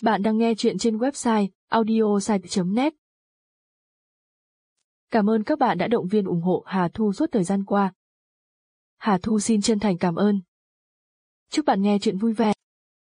Bạn đang nghe chuyện trên website audiosite.net. Cảm ơn các bạn đã động viên ủng hộ Hà Thu suốt thời gian qua. Hà Thu xin chân thành cảm ơn. Chúc bạn nghe chuyện vui vẻ.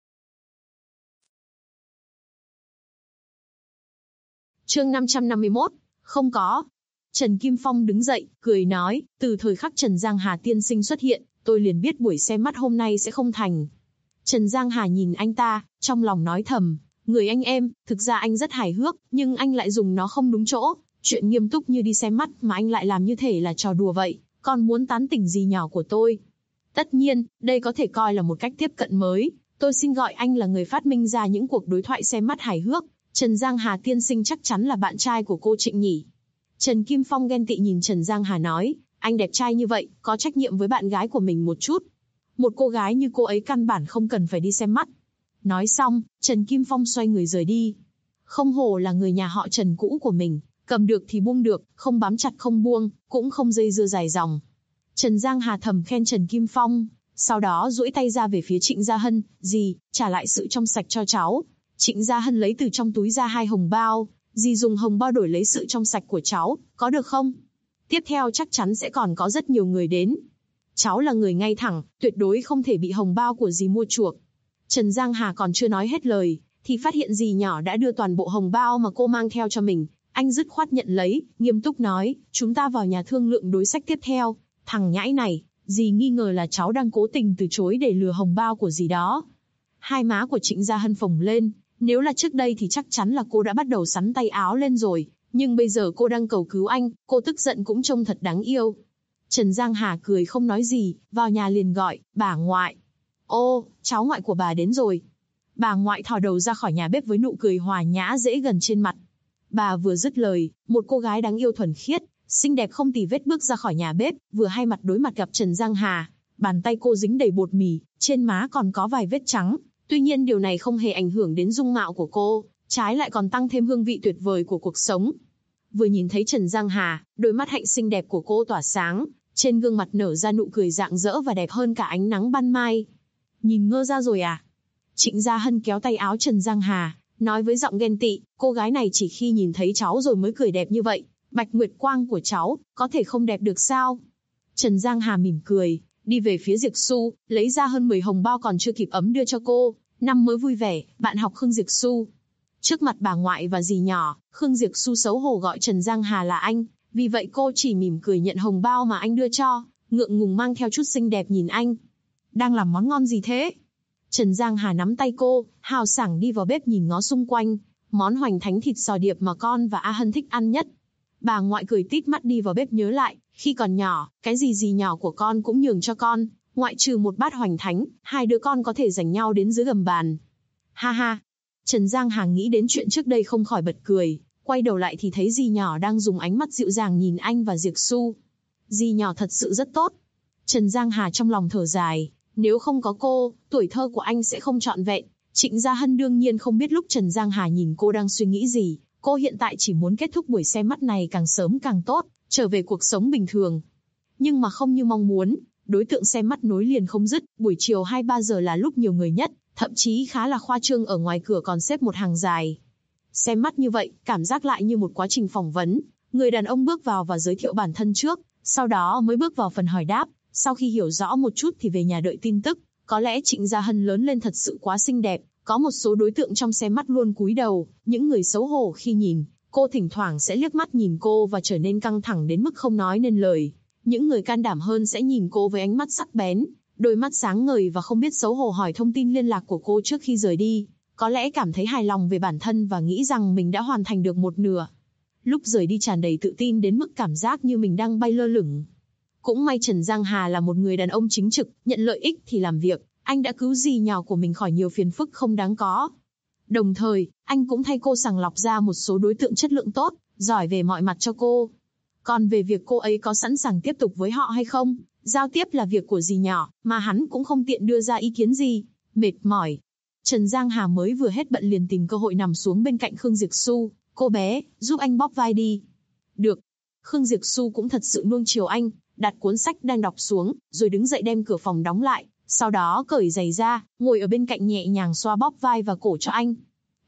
Chương 551, không có. Trần Kim Phong đứng dậy, cười nói, từ thời khắc Trần Giang Hà tiên sinh xuất hiện, tôi liền biết buổi xem mắt hôm nay sẽ không thành. Trần Giang Hà nhìn anh ta, trong lòng nói thầm, người anh em, thực ra anh rất hài hước, nhưng anh lại dùng nó không đúng chỗ. Chuyện nghiêm túc như đi xem mắt mà anh lại làm như thể là trò đùa vậy, còn muốn tán tỉnh gì nhỏ của tôi. Tất nhiên, đây có thể coi là một cách tiếp cận mới, tôi xin gọi anh là người phát minh ra những cuộc đối thoại xem mắt hài hước. Trần Giang Hà tiên sinh chắc chắn là bạn trai của cô Trịnh nhỉ? Trần Kim Phong ghen tị nhìn Trần Giang Hà nói, anh đẹp trai như vậy, có trách nhiệm với bạn gái của mình một chút. Một cô gái như cô ấy căn bản không cần phải đi xem mắt. Nói xong, Trần Kim Phong xoay người rời đi. Không hổ là người nhà họ Trần cũ của mình, cầm được thì buông được, không bám chặt không buông, cũng không dây dưa dài dòng. Trần Giang Hà thầm khen Trần Kim Phong, sau đó duỗi tay ra về phía Trịnh Gia Hân, dì, trả lại sự trong sạch cho cháu. Trịnh Gia Hân lấy từ trong túi ra 2 hồng bao, dì dùng hồng bao đổi lấy sự trong sạch của cháu, có được không? Tiếp theo chắc chắn sẽ còn có rất nhiều người đến. Cháu là người ngay thẳng, tuyệt đối không thể bị hồng bao của dì mua chuộc. Trần Giang Hà còn chưa nói hết lời, thì phát hiện dì nhỏ đã đưa toàn bộ hồng bao mà cô mang theo cho mình. Anh dứt khoát nhận lấy, nghiêm túc nói, chúng ta vào nhà thương lượng đối sách tiếp theo. Thằng nhãi này, dì nghi ngờ là cháu đang cố tình từ chối để lừa hồng bao của dì đó. Hai má của Trịnh Gia Hân phồng lên, nếu là trước đây thì chắc chắn là cô đã bắt đầu xắn tay áo lên rồi, nhưng bây giờ cô đang cầu cứu anh, cô tức giận cũng trông thật đáng yêu. Trần Giang Hà cười không nói gì, vào nhà liền gọi, bà ngoại. Ô, cháu ngoại của bà đến rồi. Bà ngoại thò đầu ra khỏi nhà bếp với nụ cười hòa nhã dễ gần trên mặt. Bà vừa dứt lời, một cô gái đáng yêu thuần khiết, xinh đẹp không tì vết bước ra khỏi nhà bếp, vừa hai mặt đối mặt gặp Trần Giang Hà. Bàn tay cô dính đầy bột mì, trên má còn có vài vết trắng. Tuy nhiên điều này không hề ảnh hưởng đến dung mạo của cô, trái lại còn tăng thêm hương vị tuyệt vời của cuộc sống. Vừa nhìn thấy Trần Giang Hà, đôi mắt hạnh xinh đẹp của cô tỏa sáng, trên gương mặt nở ra nụ cười rạng rỡ và đẹp hơn cả ánh nắng ban mai. Nhìn ngơ ra rồi à? Trịnh Gia Hân kéo tay áo Trần Giang Hà, nói với giọng ghen tị, cô gái này chỉ khi nhìn thấy cháu rồi mới cười đẹp như vậy, Bạch Nguyệt Quang của cháu, có thể không đẹp được sao? Trần Giang Hà mỉm cười, đi về phía Diệc Xu, lấy ra hơn 10 hồng bao còn chưa kịp ấm đưa cho cô. Năm mới vui vẻ, bạn học Khương Diệc Xu. Trước mặt bà ngoại và dì nhỏ, Khương Diệc Xu xấu hổ gọi Trần Giang Hà là anh, vì vậy cô chỉ mỉm cười nhận hồng bao mà anh đưa cho, ngượng ngùng mang theo chút xinh đẹp nhìn anh. Đang làm món ngon gì thế? Trần Giang Hà nắm tay cô, hào sảng đi vào bếp nhìn ngó xung quanh, món hoành thánh thịt sò điệp mà con và A Hân thích ăn nhất. Bà ngoại cười tít mắt đi vào bếp nhớ lại, khi còn nhỏ, cái gì nhỏ của con cũng nhường cho con, ngoại trừ một bát hoành thánh, hai đứa con có thể giành nhau đến dưới gầm bàn. Ha ha! Trần Giang Hà nghĩ đến chuyện trước đây không khỏi bật cười, quay đầu lại thì thấy dì nhỏ đang dùng ánh mắt dịu dàng nhìn anh và Diệc Xu. Dì nhỏ thật sự rất tốt. Trần Giang Hà trong lòng thở dài, nếu không có cô, tuổi thơ của anh sẽ không trọn vẹn. Trịnh Gia Hân đương nhiên không biết lúc Trần Giang Hà nhìn cô đang suy nghĩ gì, cô hiện tại chỉ muốn kết thúc buổi xem mắt này càng sớm càng tốt, trở về cuộc sống bình thường. Nhưng mà không như mong muốn, đối tượng xem mắt nối liền không dứt, buổi chiều 2-3 giờ là lúc nhiều người nhất, thậm chí khá là khoa trương, ở ngoài cửa còn xếp một hàng dài. Xem mắt như vậy, cảm giác lại như một quá trình phỏng vấn, người đàn ông bước vào và giới thiệu bản thân trước, sau đó mới bước vào phần hỏi đáp, sau khi hiểu rõ một chút thì về nhà đợi tin tức. Có lẽ Trịnh Gia Hân lớn lên thật sự quá xinh đẹp, có một số đối tượng trong xem mắt luôn cúi đầu, những người xấu hổ khi nhìn, cô thỉnh thoảng sẽ liếc mắt nhìn cô và trở nên căng thẳng đến mức không nói nên lời. Những người can đảm hơn sẽ nhìn cô với ánh mắt sắc bén, đôi mắt sáng ngời và không biết xấu hổ hỏi thông tin liên lạc của cô trước khi rời đi, có lẽ cảm thấy hài lòng về bản thân và nghĩ rằng mình đã hoàn thành được một nửa. Lúc rời đi tràn đầy tự tin đến mức cảm giác như mình đang bay lơ lửng. Cũng may Trần Giang Hà là một người đàn ông chính trực, nhận lợi ích thì làm việc, anh đã cứu dì nhỏ của mình khỏi nhiều phiền phức không đáng có. Đồng thời, anh cũng thay cô sàng lọc ra một số đối tượng chất lượng tốt, giỏi về mọi mặt cho cô. Còn về việc cô ấy có sẵn sàng tiếp tục với họ hay không, giao tiếp là việc của dì nhỏ, mà hắn cũng không tiện đưa ra ý kiến gì. Mệt mỏi, Trần Giang Hà mới vừa hết bận liền tìm cơ hội nằm xuống bên cạnh Khương Diệc Xu. Cô bé, giúp anh bóp vai đi. Được. Khương Diệc Xu cũng thật sự nuông chiều anh, đặt cuốn sách đang đọc xuống, rồi đứng dậy đem cửa phòng đóng lại, sau đó cởi giày ra, ngồi ở bên cạnh nhẹ nhàng xoa bóp vai và cổ cho anh.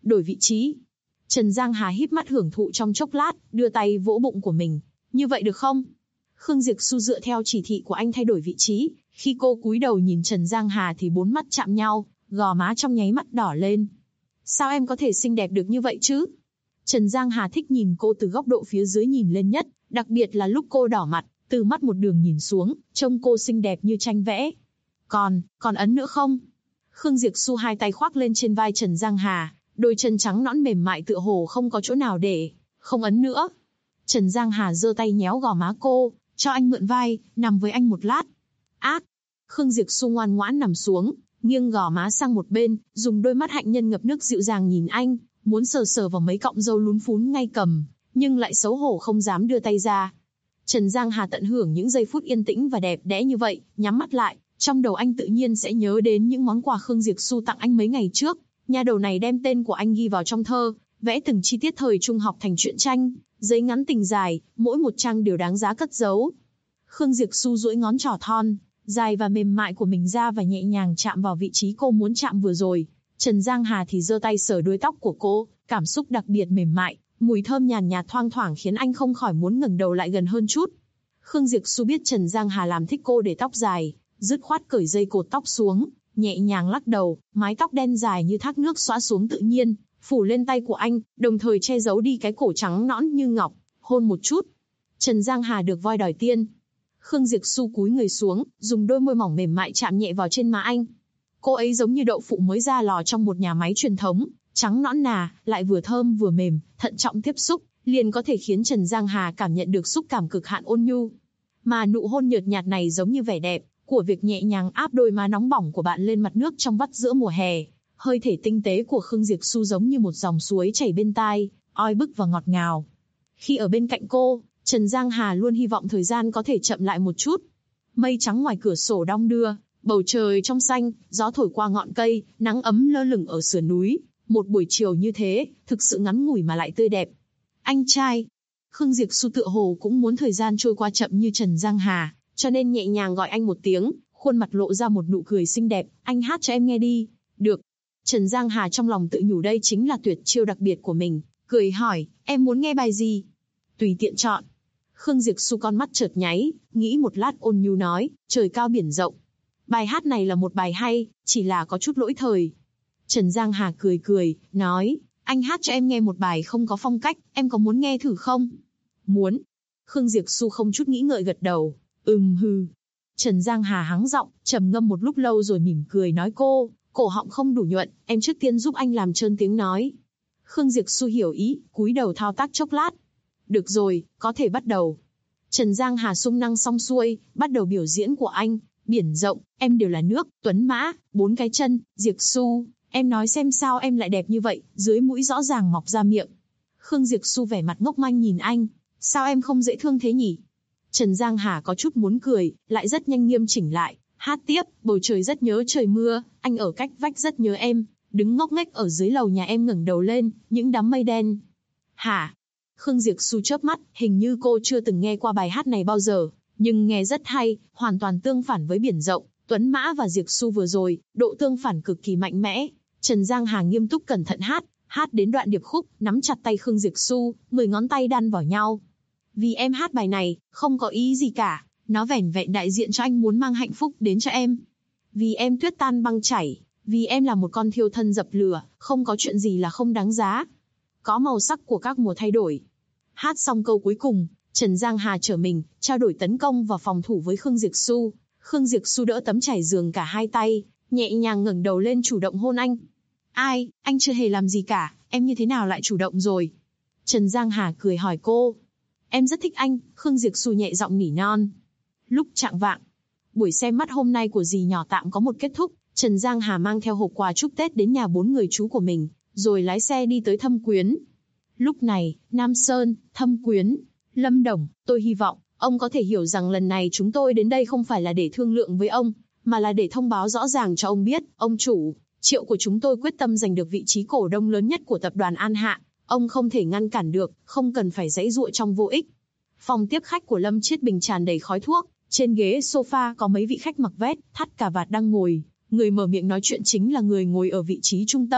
đổi vị trí. Trần Giang Hà híp mắt hưởng thụ trong chốc lát, đưa tay vỗ bụng của mình. Như vậy được không? Khương Diệp Xu dựa theo chỉ thị của anh thay đổi vị trí. Khi cô cúi đầu nhìn Trần Giang Hà thì bốn mắt chạm nhau, gò má trong nháy mắt đỏ lên. Sao em có thể xinh đẹp được như vậy chứ? Trần Giang Hà thích nhìn cô từ góc độ phía dưới nhìn lên nhất, đặc biệt là lúc cô đỏ mặt, từ mắt một đường nhìn xuống, trông cô xinh đẹp như tranh vẽ. Còn ấn nữa không? Khương Diệp Xu hai tay khoác lên trên vai Trần Giang Hà, đôi chân trắng nõn mềm mại tựa hồ không có chỗ nào để không ấn nữa. Trần Giang Hà giơ tay nhéo gò má cô, cho anh mượn vai, nằm với anh một lát. Ác! Khương Diệp Xu ngoan ngoãn nằm xuống, nghiêng gò má sang một bên, dùng đôi mắt hạnh nhân ngập nước dịu dàng nhìn anh, muốn sờ sờ vào mấy cọng râu lún phún ngay cầm, nhưng lại xấu hổ không dám đưa tay ra. Trần Giang Hà tận hưởng những giây phút yên tĩnh và đẹp đẽ như vậy, nhắm mắt lại, trong đầu anh tự nhiên sẽ nhớ đến những món quà Khương Diệp Xu tặng anh mấy ngày trước. Nha đầu này đem tên của anh ghi vào trong thơ, vẽ từng chi tiết thời trung học thành truyện tranh, giấy ngắn tình dài, mỗi một trang đều đáng giá cất giấu. Khương Diệp Xu duỗi ngón trỏ thon, dài và mềm mại của mình ra và nhẹ nhàng chạm vào vị trí cô muốn chạm vừa rồi. Trần Giang Hà thì giơ tay sờ đuôi tóc của cô, cảm xúc đặc biệt mềm mại, mùi thơm nhàn nhạt thoang thoảng khiến anh không khỏi muốn ngẩng đầu lại gần hơn chút. Khương Diệp Xu biết Trần Giang Hà làm thích cô để tóc dài, dứt khoát cởi dây cột tóc xuống, nhẹ nhàng lắc đầu, mái tóc đen dài như thác nước xõa xuống tự nhiên, phủ lên tay của anh, đồng thời che giấu đi cái cổ trắng nõn như ngọc, hôn một chút. Trần Giang Hà được voi đòi tiên. Khương Diệp Xu cúi người xuống, dùng đôi môi mỏng mềm mại chạm nhẹ vào trên má anh. Cô ấy giống như đậu phụ mới ra lò trong một nhà máy truyền thống, trắng nõn nà, lại vừa thơm vừa mềm, thận trọng tiếp xúc, liền có thể khiến Trần Giang Hà cảm nhận được xúc cảm cực hạn ôn nhu. Mà nụ hôn nhợt nhạt này giống như vẻ đẹp của việc nhẹ nhàng áp đôi má nóng bỏng của bạn lên mặt nước trong vắt giữa mùa hè. Hơi thể tinh tế của Khương Diệp Xu giống như một dòng suối chảy bên tai, oi bức và ngọt ngào. Khi ở bên cạnh cô, Trần Giang Hà luôn hy vọng thời gian có thể chậm lại một chút. Mây trắng ngoài cửa sổ đong đưa, bầu trời trong xanh, gió thổi qua ngọn cây, nắng ấm lơ lửng ở sườn núi. Một buổi chiều như thế, thực sự ngắn ngủi mà lại tươi đẹp. Anh trai. Khương Diệp Xu tựa hồ cũng muốn thời gian trôi qua chậm như Trần Giang Hà, cho nên nhẹ nhàng gọi anh một tiếng, khuôn mặt lộ ra một nụ cười xinh đẹp. Anh hát cho em nghe đi. Được. Trần Giang Hà trong lòng tự nhủ đây chính là tuyệt chiêu đặc biệt của mình, cười hỏi, em muốn nghe bài gì? Tùy tiện chọn. Khương Diệp Xu con mắt chợt nháy, nghĩ một lát ôn nhu nói, trời cao biển rộng. Bài hát này là một bài hay, chỉ là có chút lỗi thời. Trần Giang Hà cười cười, nói, anh hát cho em nghe một bài không có phong cách, em có muốn nghe thử không? Muốn. Khương Diệp Xu không chút nghĩ ngợi gật đầu, hừ. Trần Giang Hà hắng giọng, trầm ngâm một lúc lâu rồi mỉm cười nói cô, cổ họng không đủ nhuận, em trước tiên giúp anh làm trơn tiếng nói. Khương Diệp Xu hiểu ý, cúi đầu thao tác chốc lát. Được rồi, có thể bắt đầu. Trần Giang Hà sung năng xong xuôi, bắt đầu biểu diễn của anh. Biển rộng, em đều là nước, tuấn mã, 4 cái chân, Diệp Xu, em nói xem sao em lại đẹp như vậy, dưới mũi rõ ràng mọc ra miệng. Khương Diệp Xu vẻ mặt ngốc manh nhìn anh, sao em không dễ thương thế nhỉ? Trần Giang Hà có chút muốn cười, lại rất nhanh nghiêm chỉnh lại, hát tiếp, bầu trời rất nhớ trời mưa, anh ở cách vách rất nhớ em, đứng ngốc nghếch ở dưới lầu nhà em ngẩng đầu lên, những đám mây đen. Hả? Khương Diệp Xu chớp mắt, hình như cô chưa từng nghe qua bài hát này bao giờ, nhưng nghe rất hay, hoàn toàn tương phản với biển rộng, tuấn mã và Diệp Xu vừa rồi, độ tương phản cực kỳ mạnh mẽ. Trần Giang Hà nghiêm túc cẩn thận hát đến đoạn điệp khúc, nắm chặt tay Khương Diệp Xu, 10 ngón tay đan vào nhau. Vì em hát bài này, không có ý gì cả, nó vẻn vẹn đại diện cho anh muốn mang hạnh phúc đến cho em. Vì em tuyết tan băng chảy, vì em là một con thiêu thân dập lửa, không có chuyện gì là không đáng giá. Có màu sắc của các mùa thay đổi. Hát xong câu cuối cùng, Trần Giang Hà trở mình, trao đổi tấn công và phòng thủ với Khương Diệp Xu. Khương Diệp Xu đỡ tấm trải giường cả hai tay, nhẹ nhàng ngẩng đầu lên chủ động hôn anh. Ai, anh chưa hề làm gì cả, em như thế nào lại chủ động rồi? Trần Giang Hà cười hỏi cô. Em rất thích anh, Khương Diệp Xu nhẹ giọng nỉ non. Lúc chạng vạng, buổi xem mắt hôm nay của dì nhỏ tạm có một kết thúc, Trần Giang Hà mang theo hộp quà chúc Tết đến nhà 4 người chú của mình, rồi lái xe đi tới Thâm Quyến. Lúc này, Nam Sơn, Thâm Quyến, Lâm Đồng, tôi hy vọng, ông có thể hiểu rằng lần này chúng tôi đến đây không phải là để thương lượng với ông, mà là để thông báo rõ ràng cho ông biết, ông chủ, Triệu của chúng tôi quyết tâm giành được vị trí cổ đông lớn nhất của tập đoàn An Hạ, ông không thể ngăn cản được, không cần phải giãy giụa trong vô ích. Phòng tiếp khách của Lâm Chiết Bình tràn đầy khói thuốc, trên ghế sofa có mấy vị khách mặc vest, thắt cà vạt đang ngồi, người mở miệng nói chuyện chính là người ngồi ở vị trí trung tâm,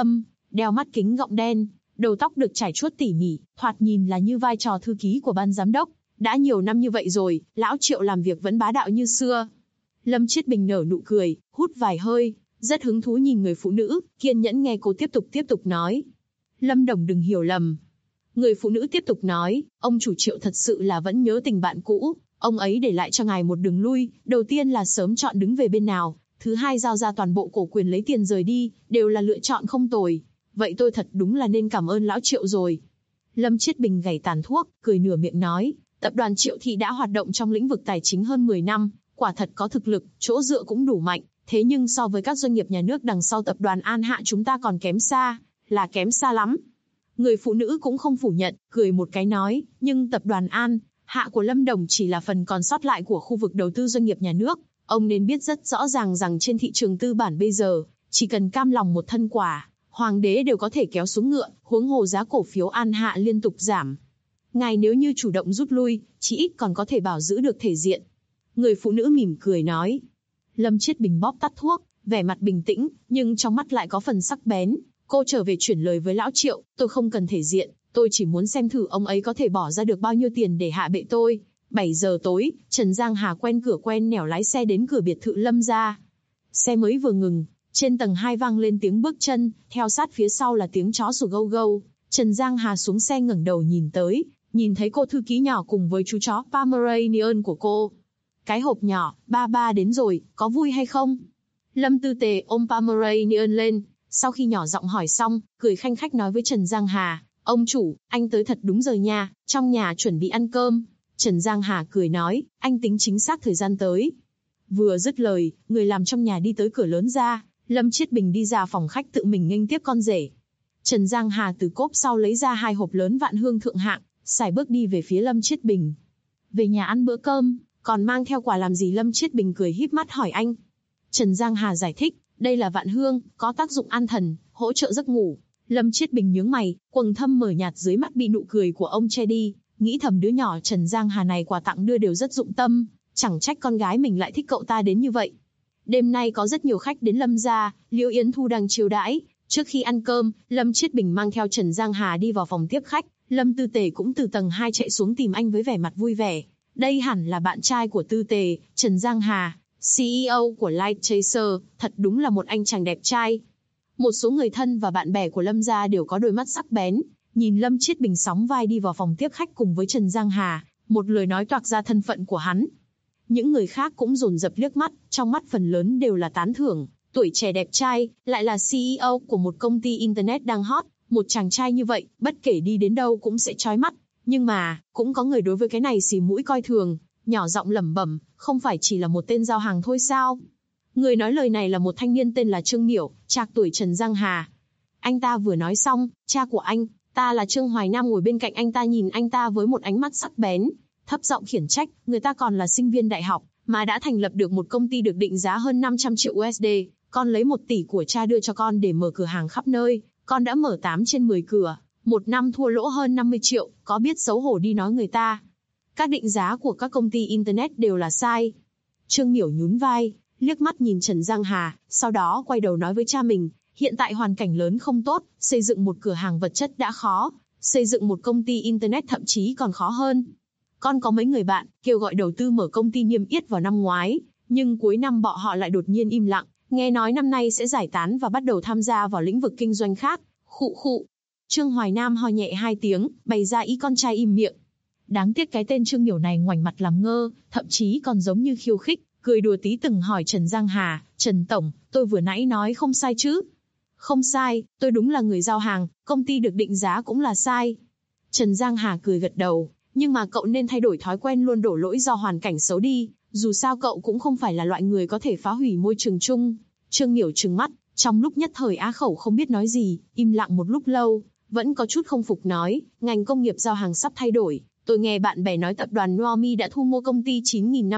đeo mắt kính gọng đen, đầu tóc được trải chuốt tỉ mỉ, thoạt nhìn là như vai trò thư ký của ban giám đốc. Đã nhiều năm như vậy rồi, lão Triệu làm việc vẫn bá đạo như xưa. Lâm Chiết Bình nở nụ cười, hút vài hơi, rất hứng thú nhìn người phụ nữ, kiên nhẫn nghe cô tiếp tục nói. Lâm Đồng đừng hiểu lầm. Người phụ nữ tiếp tục nói, ông chủ Triệu thật sự là vẫn nhớ tình bạn cũ, ông ấy để lại cho ngài một đường lui, đầu tiên là sớm chọn đứng về bên nào, thứ hai giao ra toàn bộ cổ quyền lấy tiền rời đi, đều là lựa chọn không tồi. Vậy tôi thật đúng là nên cảm ơn lão Triệu rồi. Lâm Chiết Bình gảy tàn thuốc, cười nửa miệng nói, tập đoàn Triệu Thị đã hoạt động trong lĩnh vực tài chính hơn 10 năm, quả thật có thực lực, chỗ dựa cũng đủ mạnh, thế nhưng so với các doanh nghiệp nhà nước đằng sau tập đoàn An Hạ chúng ta còn kém xa, là kém xa lắm. Người phụ nữ cũng không phủ nhận, cười một cái nói, nhưng tập đoàn An Hạ của Lâm Đồng chỉ là phần còn sót lại của khu vực đầu tư doanh nghiệp nhà nước. Ông nên biết rất rõ ràng rằng trên thị trường tư bản bây giờ, chỉ cần cam lòng một thân quả, hoàng đế đều có thể kéo xuống ngựa, huống hồ giá cổ phiếu An Hạ liên tục giảm. Ngài nếu như chủ động rút lui, chí ít còn có thể bảo giữ được thể diện. Người phụ nữ mỉm cười nói. Lâm Chiết Bình bóp tắt thuốc, vẻ mặt bình tĩnh, nhưng trong mắt lại có phần sắc bén. Cô trở về chuyển lời với lão Triệu, tôi không cần thể diện, tôi chỉ muốn xem thử ông ấy có thể bỏ ra được bao nhiêu tiền để hạ bệ tôi. 7 giờ tối, Trần Giang Hà quen cửa quen nẻo lái xe đến cửa biệt thự Lâm gia. Xe mới vừa ngừng, trên tầng 2 vang lên tiếng bước chân, theo sát phía sau là tiếng chó sủa gâu gâu. Trần Giang Hà xuống xe ngẩng đầu nhìn tới, nhìn thấy cô thư ký nhỏ cùng với chú chó Pomeranian của cô. Cái hộp nhỏ, ba đến rồi, có vui hay không? Lâm Tư Tề ôm Pomeranian lên, sau khi nhỏ giọng hỏi xong, cười khanh khách nói với Trần Giang Hà, ông chủ, anh tới thật đúng giờ nha, trong nhà chuẩn bị ăn cơm. Trần Giang Hà cười nói, anh tính chính xác thời gian tới. Vừa dứt lời, người làm trong nhà đi tới cửa lớn ra, Lâm Chiết Bình đi ra phòng khách tự mình nghênh tiếp con rể. Trần Giang Hà từ cốp sau lấy ra 2 hộp lớn vạn hương thượng hạng, sải bước đi về phía Lâm Chiết Bình. Về nhà ăn bữa cơm, còn mang theo quà làm gì? Lâm Chiết Bình cười híp mắt hỏi anh. Trần Giang Hà giải thích, đây là vạn hương, có tác dụng an thần, hỗ trợ giấc ngủ. Lâm Chiết Bình nhướng mày, quầng thâm mờ nhạt dưới mắt bị nụ cười của ông che đi, nghĩ thầm đứa nhỏ Trần Giang Hà này quà tặng đưa đều rất dụng tâm, chẳng trách con gái mình lại thích cậu ta đến như vậy. Đêm nay có rất nhiều khách đến Lâm gia, Liễu Yến Thu đang chiêu đãi. Trước khi ăn cơm, Lâm Chiết Bình mang theo Trần Giang Hà đi vào phòng tiếp khách, Lâm Tư Tề cũng từ tầng 2 chạy xuống tìm anh với vẻ mặt vui vẻ. Đây hẳn là bạn trai của Tư Tề, Trần Giang Hà, CEO của Light Chaser, thật đúng là một anh chàng đẹp trai. Một số người thân và bạn bè của Lâm gia đều có đôi mắt sắc bén, nhìn Lâm Chiết Bình sóng vai đi vào phòng tiếp khách cùng với Trần Giang Hà, một lời nói toạc ra thân phận của hắn. Những người khác cũng dồn dập liếc mắt, trong mắt phần lớn đều là tán thưởng, tuổi trẻ đẹp trai, lại là CEO của một công ty Internet đang hot, một chàng trai như vậy, bất kể đi đến đâu cũng sẽ chói mắt. Nhưng mà, cũng có người đối với cái này xì mũi coi thường, nhỏ giọng lẩm bẩm, không phải chỉ là một tên giao hàng thôi sao? Người nói lời này là một thanh niên tên là Trương Miểu, trạc tuổi Trần Giang Hà. Anh ta vừa nói xong, cha của anh ta là Trương Hoài Nam ngồi bên cạnh anh ta nhìn anh ta với một ánh mắt sắc bén, thấp giọng khiển trách, người ta còn là sinh viên đại học, mà đã thành lập được một công ty được định giá hơn 500 triệu USD, con lấy 1 tỷ của cha đưa cho con để mở cửa hàng khắp nơi, con đã mở 8 trên 10 cửa, một năm thua lỗ hơn 50 triệu, có biết xấu hổ đi nói người ta. Các định giá của các công ty Internet đều là sai. Trương Miểu nhún vai, liếc mắt nhìn Trần Giang Hà, sau đó quay đầu nói với cha mình, hiện tại hoàn cảnh lớn không tốt, xây dựng một cửa hàng vật chất đã khó, xây dựng một công ty Internet thậm chí còn khó hơn. Con có mấy người bạn, kêu gọi đầu tư mở công ty niêm yết vào năm ngoái, nhưng cuối năm bọn họ lại đột nhiên im lặng, nghe nói năm nay sẽ giải tán và bắt đầu tham gia vào lĩnh vực kinh doanh khác. Khụ khụ. Trương Hoài Nam ho nhẹ 2 tiếng, bày ra ý con trai im miệng. Đáng tiếc cái tên Trương Miểu này ngoảnh mặt làm ngơ, thậm chí còn giống như khiêu khích, cười đùa tí từng hỏi Trần Giang Hà, Trần Tổng, tôi vừa nãy nói không sai chứ? Không sai, tôi đúng là người giao hàng, công ty được định giá cũng là sai. Trần Giang Hà cười gật đầu, nhưng mà cậu nên thay đổi thói quen luôn đổ lỗi do hoàn cảnh xấu đi, dù sao cậu cũng không phải là loại người có thể phá hủy môi trường chung. Trương Miểu trừng mắt, trong lúc nhất thời á khẩu không biết nói gì, im lặng một lúc lâu, vẫn có chút không phục nói, ngành công nghiệp giao hàng sắp thay đổi. Tôi nghe bạn bè nói tập đoàn Noami đã thu mua công ty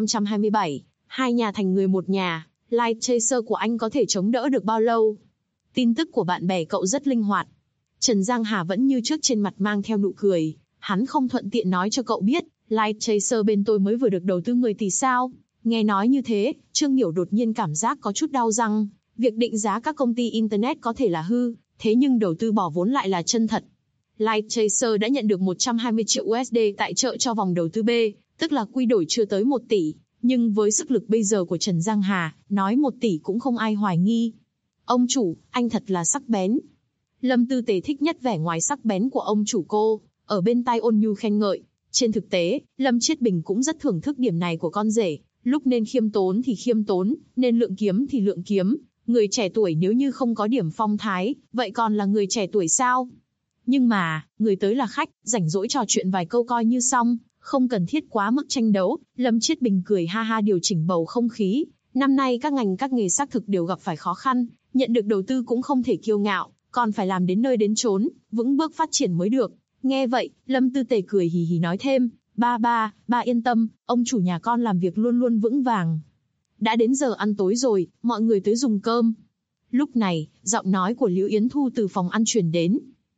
9527, hai nhà thành người một nhà, Light Chaser của anh có thể chống đỡ được bao lâu? Tin tức của bạn bè cậu rất linh hoạt. Trần Giang Hà vẫn như trước trên mặt mang theo nụ cười, hắn không thuận tiện nói cho cậu biết, Light Chaser bên tôi mới vừa được đầu tư 10 tỷ sao? Nghe nói như thế, Trương Miểu đột nhiên cảm giác có chút đau răng, việc định giá các công ty Internet có thể là hư, thế nhưng đầu tư bỏ vốn lại là chân thật. Light Chaser đã nhận được 120 triệu USD tại trợ cho vòng đầu tư B, tức là quy đổi chưa tới 1 tỷ, nhưng với sức lực bây giờ của Trần Giang Hà, nói 1 tỷ cũng không ai hoài nghi. Ông chủ, anh thật là sắc bén. Lâm Tư Tề thích nhất vẻ ngoài sắc bén của ông chủ cô, ở bên tai ôn nhu khen ngợi. Trên thực tế, Lâm Chiết Bình cũng rất thưởng thức điểm này của con rể, lúc nên khiêm tốn thì khiêm tốn, nên lượng kiếm thì lượng kiếm. Người trẻ tuổi nếu như không có điểm phong thái, vậy còn là người trẻ tuổi sao? Nhưng mà, người tới là khách, rảnh rỗi trò chuyện vài câu coi như xong, không cần thiết quá mức tranh đấu. Lâm Chiết Bình cười ha ha điều chỉnh bầu không khí. Năm nay các ngành các nghề xác thực đều gặp phải khó khăn, nhận được đầu tư cũng không thể kiêu ngạo, còn phải làm đến nơi đến chốn, vững bước phát triển mới được. Nghe vậy, Lâm Tư Tề cười hì hì nói thêm, ba yên tâm, ông chủ nhà con làm việc luôn luôn vững vàng. Đã đến giờ ăn tối rồi, mọi người tới dùng cơm. Lúc này, giọng nói của Liễu Yến Thu từ phòng ăn truyền đến.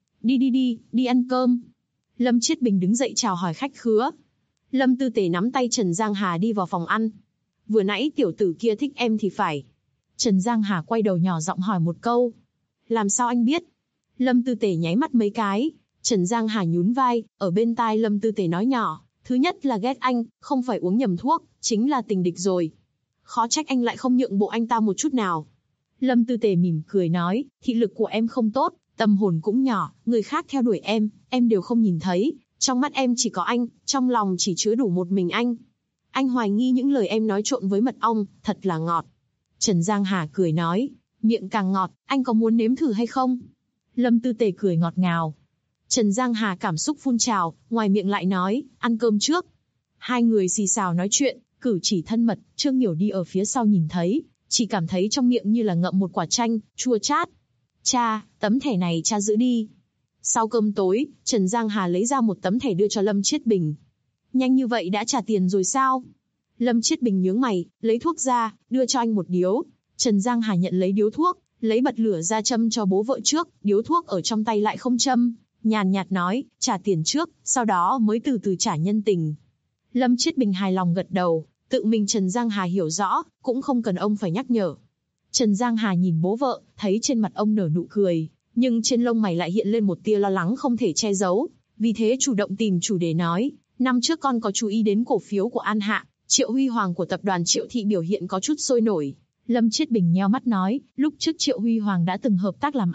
Đi ăn cơm. Lâm Chiết Bình đứng dậy chào hỏi khách khứa. Lâm Tư Tề nắm tay Trần Giang Hà đi vào phòng ăn. Vừa nãy tiểu tử kia thích em thì phải. Trần Giang Hà quay đầu nhỏ giọng hỏi một câu. Làm sao anh biết? Lâm Tư Tề nháy mắt mấy cái. Trần Giang Hà nhún vai, ở bên tai Lâm Tư Tề nói nhỏ. Thứ nhất là ghét anh, không phải uống nhầm thuốc, chính là tình địch rồi. Khó trách anh lại không nhượng bộ anh ta một chút nào. Lâm Tư Tề mỉm cười nói, thị lực của em không tốt, tâm hồn cũng nhỏ, người khác theo đuổi em đều không nhìn thấy. Trong mắt em chỉ có anh, trong lòng chỉ chứa đủ một mình anh. Anh hoài nghi những lời em nói trộn với mật ong, thật là ngọt. Trần Giang Hà cười nói, miệng càng ngọt, anh có muốn nếm thử hay không? Lâm Tư Tề cười ngọt ngào. Trần Giang Hà cảm xúc phun trào, ngoài miệng lại nói, ăn cơm trước. Hai người xì xào nói chuyện, cử chỉ thân mật, Trương Hiểu đi ở phía sau nhìn thấy, chỉ cảm thấy trong miệng như là ngậm một quả chanh, chua chát. Cha, tấm thẻ này cha giữ đi. Sau cơm tối, Trần Giang Hà lấy ra một tấm thẻ đưa cho Lâm Chiết Bình. Nhanh như vậy đã trả tiền rồi sao? Lâm Chiết Bình nhướng mày, lấy thuốc ra, đưa cho anh một điếu. Trần Giang Hà nhận lấy điếu thuốc, lấy bật lửa ra châm cho bố vợ trước, điếu thuốc ở trong tay lại không châm. Nhàn nhạt nói, trả tiền trước, sau đó mới từ từ trả nhân tình. Lâm Chiết Bình hài lòng gật đầu, tự mình Trần Giang Hà hiểu rõ, cũng không cần ông phải nhắc nhở. Trần Giang Hà nhìn bố vợ, thấy trên mặt ông nở nụ cười, nhưng trên lông mày lại hiện lên một tia lo lắng không thể che giấu, vì thế chủ động tìm chủ đề nói, năm trước con có chú ý đến cổ phiếu của An Hạ, Triệu Huy Hoàng của tập đoàn Triệu Thị biểu hiện có chút sôi nổi. Lâm Chiết Bình nheo mắt nói, lúc trước Triệu Huy Hoàng đã từng hợp tác làm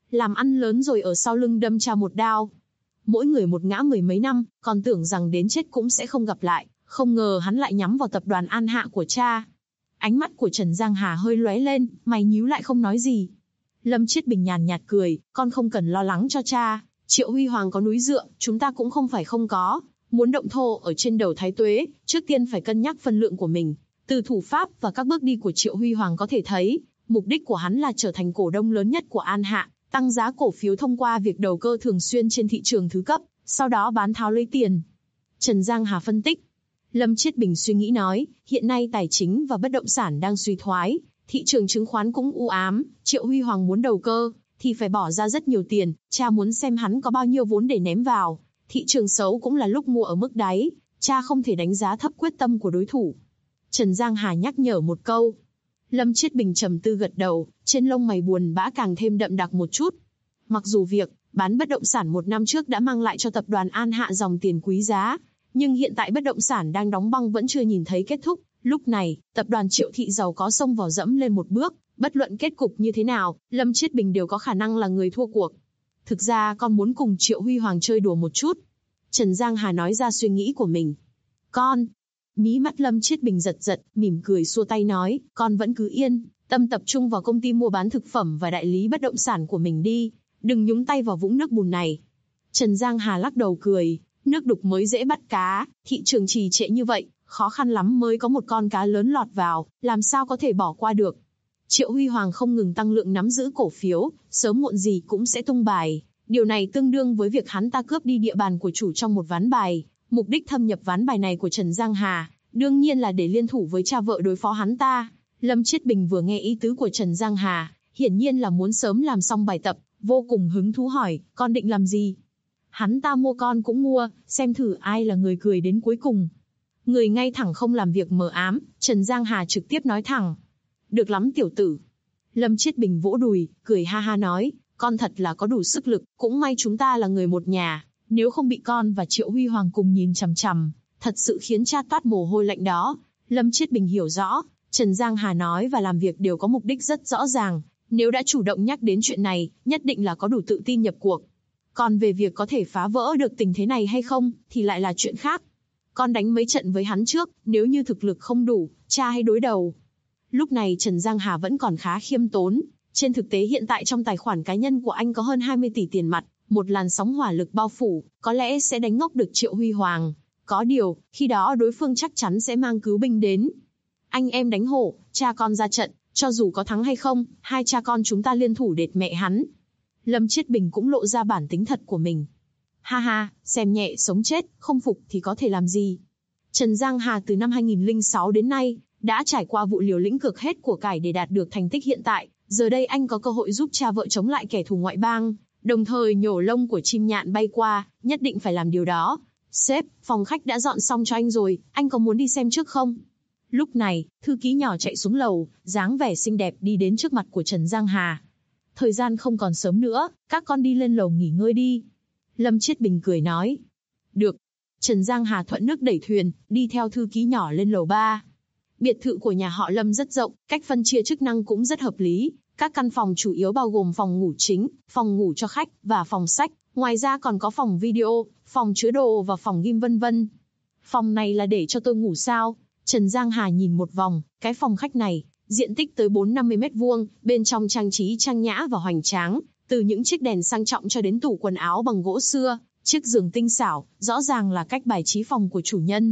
ăn lớn rồi ở sau lưng đâm cha một đao. Mỗi người một ngã mười mấy năm, còn tưởng rằng đến chết cũng sẽ không gặp lại, không ngờ hắn lại nhắm vào tập đoàn An Hạ của cha. Ánh mắt của Trần Giang Hà hơi lóe lên, mày nhíu lại không nói gì. Lâm Chiết Bình nhàn nhạt cười, con không cần lo lắng cho cha, Triệu Huy Hoàng có núi dựa, chúng ta cũng không phải không có. Muốn động thổ ở trên đầu Thái Tuế, trước tiên phải cân nhắc phân lượng của mình. Từ thủ pháp và các bước đi của Triệu Huy Hoàng có thể thấy, mục đích của hắn là trở thành cổ đông lớn nhất của An Hạ, tăng giá cổ phiếu thông qua việc đầu cơ thường xuyên trên thị trường thứ cấp, sau đó bán tháo lấy tiền. Trần Giang Hà phân tích. Lâm Chiết Bình suy nghĩ nói, hiện nay tài chính và bất động sản đang suy thoái, thị trường chứng khoán cũng u ám, Triệu Huy Hoàng muốn đầu cơ, thì phải bỏ ra rất nhiều tiền, cha muốn xem hắn có bao nhiêu vốn để ném vào. Thị trường xấu cũng là lúc mua ở mức đáy, cha không thể đánh giá thấp quyết tâm của đối thủ. Trần Giang Hà nhắc nhở một câu. Lâm Chiết Bình trầm tư gật đầu, trên lông mày buồn bã càng thêm đậm đặc một chút. Mặc dù việc bán bất động sản một năm trước đã mang lại cho tập đoàn An Hạ dòng tiền quý giá, nhưng hiện tại bất động sản đang đóng băng vẫn chưa nhìn thấy kết thúc. Lúc này, tập đoàn Triệu Thị giàu có xông vào dẫm lên một bước, bất luận kết cục như thế nào, Lâm Chiết Bình đều có khả năng là người thua cuộc. Thực ra con muốn cùng Triệu Huy Hoàng chơi đùa một chút. Trần Giang Hà nói ra suy nghĩ của mình. Con. Mí mắt Lâm Chiết Bình giật giật, mỉm cười xua tay nói, con vẫn cứ yên, tâm tập trung vào công ty mua bán thực phẩm và đại lý bất động sản của mình đi, đừng nhúng tay vào vũng nước bùn này. Trần Giang Hà lắc đầu cười, nước đục mới dễ bắt cá, thị trường trì trệ như vậy, khó khăn lắm mới có một con cá lớn lọt vào, làm sao có thể bỏ qua được. Triệu Huy Hoàng không ngừng tăng lượng nắm giữ cổ phiếu, sớm muộn gì cũng sẽ tung bài. Điều này tương đương với việc hắn ta cướp đi địa bàn của chủ trong một ván bài. Mục đích thâm nhập ván bài này của Trần Giang Hà, đương nhiên là để liên thủ với cha vợ đối phó hắn ta. Lâm Chiết Bình vừa nghe ý tứ của Trần Giang Hà, hiển nhiên là muốn sớm làm xong bài tập, vô cùng hứng thú hỏi, con định làm gì? Hắn ta mua con cũng mua, xem thử ai là người cười đến cuối cùng. Người ngay thẳng không làm việc mờ ám, Trần Giang Hà trực tiếp nói thẳng. Được lắm tiểu tử. Lâm Chiết Bình vỗ đùi, cười ha ha nói, Con thật là có đủ sức lực, cũng may chúng ta là người một nhà, nếu không bị con và Triệu Huy Hoàng cùng nhìn chằm chằm, thật sự khiến cha toát mồ hôi lạnh đó. Lâm Chiết Bình hiểu rõ, Trần Giang Hà nói và làm việc đều có mục đích rất rõ ràng, nếu đã chủ động nhắc đến chuyện này, nhất định là có đủ tự tin nhập cuộc. Còn về việc có thể phá vỡ được tình thế này hay không, thì lại là chuyện khác. Con đánh mấy trận với hắn trước, nếu như thực lực không đủ, cha hãy đối đầu. Lúc này Trần Giang Hà vẫn còn khá khiêm tốn. Trên thực tế hiện tại trong tài khoản cá nhân của anh có hơn 20 tỷ tiền mặt, một làn sóng hỏa lực bao phủ, có lẽ sẽ đánh ngốc được Triệu Huy Hoàng. Có điều, khi đó đối phương chắc chắn sẽ mang cứu binh đến. Anh em đánh hổ, cha con ra trận, cho dù có thắng hay không, hai cha con chúng ta liên thủ đệt mẹ hắn. Lâm Chiết Bình cũng lộ ra bản tính thật của mình. Ha ha, xem nhẹ sống chết, không phục thì có thể làm gì. Trần Giang Hà từ năm 2006 đến nay, đã trải qua vụ liều lĩnh cược hết của cải để đạt được thành tích hiện tại. Giờ đây anh có cơ hội giúp cha vợ chống lại kẻ thù ngoại bang, đồng thời nhổ lông của chim nhạn bay qua, nhất định phải làm điều đó. Sếp, phòng khách đã dọn xong cho anh rồi, anh có muốn đi xem trước không? Lúc này, thư ký nhỏ chạy xuống lầu, dáng vẻ xinh đẹp đi đến trước mặt của Trần Giang Hà. Thời gian không còn sớm nữa, các con đi lên lầu nghỉ ngơi đi. Lâm Chiết Bình cười nói. Được. Trần Giang Hà thuận nước đẩy thuyền, đi theo thư ký nhỏ lên lầu 3. Biệt thự của nhà họ Lâm rất rộng, cách phân chia chức năng cũng rất hợp lý. Các căn phòng chủ yếu bao gồm phòng ngủ chính, phòng ngủ cho khách và phòng sách. Ngoài ra còn có phòng video, phòng chứa đồ và phòng gym vân vân. Phòng này là để cho tôi ngủ sao? Trần Giang Hà nhìn một vòng, cái phòng khách này, diện tích tới 450 mét vuông, bên trong trang trí trang nhã và hoành tráng, từ những chiếc đèn sang trọng cho đến tủ quần áo bằng gỗ xưa, chiếc giường tinh xảo, rõ ràng là cách bài trí phòng của chủ nhân.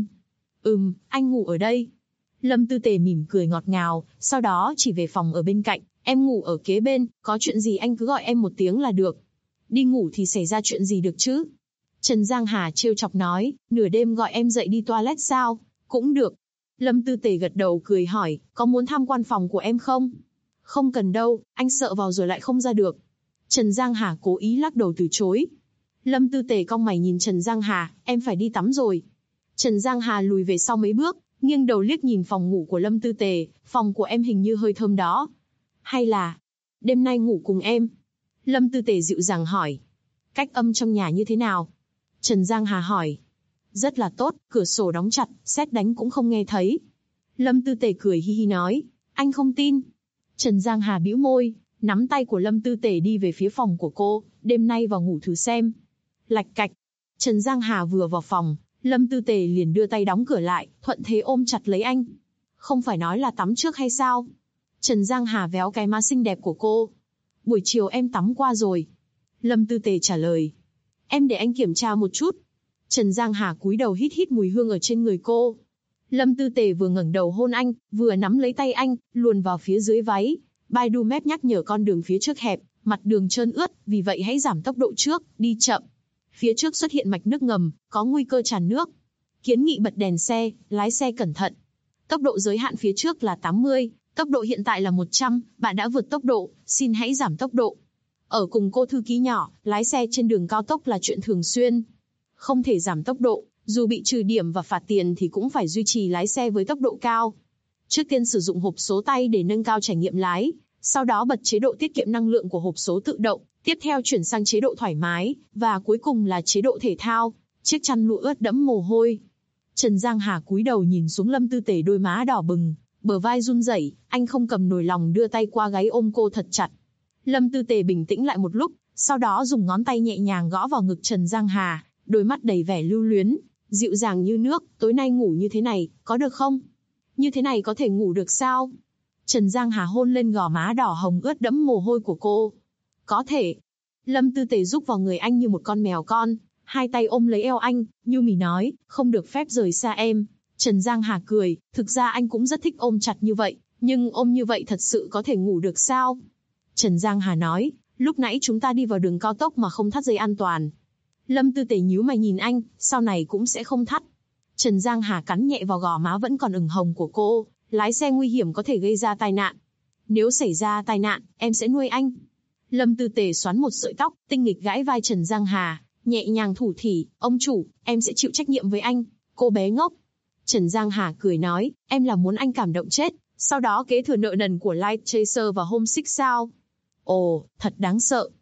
Anh ngủ ở đây. Lâm Tư Tề mỉm cười ngọt ngào, sau đó chỉ về phòng ở bên cạnh, em ngủ ở kế bên, có chuyện gì anh cứ gọi em một tiếng là được. Đi ngủ thì xảy ra chuyện gì được chứ? Trần Giang Hà trêu chọc nói, nửa đêm gọi em dậy đi toilet sao? Cũng được. Lâm Tư Tề gật đầu cười hỏi, có muốn tham quan phòng của em không? Không cần đâu, anh sợ vào rồi lại không ra được. Trần Giang Hà cố ý lắc đầu từ chối. Lâm Tư Tề cong mày nhìn Trần Giang Hà, em phải đi tắm rồi. Trần Giang Hà lùi về sau mấy bước, nghiêng đầu liếc nhìn phòng ngủ của Lâm Tư Tề, phòng của em hình như hơi thơm đó. Hay là, đêm nay ngủ cùng em? Lâm Tư Tề dịu dàng hỏi. Cách âm trong nhà như thế nào? Trần Giang Hà hỏi. Rất là tốt, cửa sổ đóng chặt, sét đánh cũng không nghe thấy. Lâm Tư Tề cười hi hi nói, anh không tin. Trần Giang Hà bĩu môi, nắm tay của Lâm Tư Tề đi về phía phòng của cô, đêm nay vào ngủ thử xem. Lạch cạch. Trần Giang Hà vừa vào phòng, Lâm Tư Tề liền đưa tay đóng cửa lại, thuận thế ôm chặt lấy anh. Không phải nói là tắm trước hay sao? Trần Giang Hà véo cái má xinh đẹp của cô. Buổi chiều em tắm qua rồi. Lâm Tư Tề trả lời. Em để anh kiểm tra một chút. Trần Giang Hà cúi đầu hít hít mùi hương ở trên người cô. Lâm Tư Tề vừa ngẩng đầu hôn anh, vừa nắm lấy tay anh, luồn vào phía dưới váy. Baidu Map nhắc nhở con đường phía trước hẹp, mặt đường trơn ướt, vì vậy hãy giảm tốc độ trước, đi chậm. Phía trước xuất hiện mạch nước ngầm, có nguy cơ tràn nước. Kiến nghị bật đèn xe, lái xe cẩn thận. Tốc độ giới hạn phía trước là 80, tốc độ hiện tại là 100, bạn đã vượt tốc độ, xin hãy giảm tốc độ. Ở cùng cô thư ký nhỏ, lái xe trên đường cao tốc là chuyện thường xuyên. Không thể giảm tốc độ, dù bị trừ điểm và phạt tiền thì cũng phải duy trì lái xe với tốc độ cao. Trước tiên sử dụng hộp số tay để nâng cao trải nghiệm lái, sau đó bật chế độ tiết kiệm năng lượng của hộp số tự động, tiếp theo chuyển sang chế độ thoải mái, và cuối cùng là chế độ thể thao, chiếc chăn lụa ướt đẫm mồ hôi. Trần Giang Hà cúi đầu nhìn xuống Lâm Tư Tề, đôi má đỏ bừng, bờ vai run rẩy, anh không cầm nổi lòng đưa tay qua gáy ôm cô thật chặt. Lâm Tư Tề bình tĩnh lại một lúc, sau đó dùng ngón tay nhẹ nhàng gõ vào ngực Trần Giang Hà, đôi mắt đầy vẻ lưu luyến, dịu dàng như nước, tối nay ngủ như thế này, có được không? Như thế này có thể ngủ được sao? Trần Giang Hà hôn lên gò má đỏ hồng ướt đẫm mồ hôi của cô. Có thể. Lâm Tư Tề rúc vào người anh như một con mèo con, hai tay ôm lấy eo anh, nhu mì nói, không được phép rời xa em. Trần Giang Hà cười, thực ra anh cũng rất thích ôm chặt như vậy, nhưng ôm như vậy thật sự có thể ngủ được sao? Trần Giang Hà nói, lúc nãy chúng ta đi vào đường cao tốc mà không thắt dây an toàn. Lâm Tư Tề nhíu mày nhìn anh, sau này cũng sẽ không thắt. Trần Giang Hà cắn nhẹ vào gò má vẫn còn ửng hồng của cô, lái xe nguy hiểm có thể gây ra tai nạn. Nếu xảy ra tai nạn, em sẽ nuôi anh. Lâm Tư Tề xoắn một sợi tóc, tinh nghịch gãi vai Trần Giang Hà, nhẹ nhàng thủ thỉ, ông chủ, em sẽ chịu trách nhiệm với anh, cô bé ngốc. Trần Giang Hà cười nói, em là muốn anh cảm động chết, sau đó kế thừa nợ nần của Light Chaser và Home Six sao? Ồ, thật đáng sợ.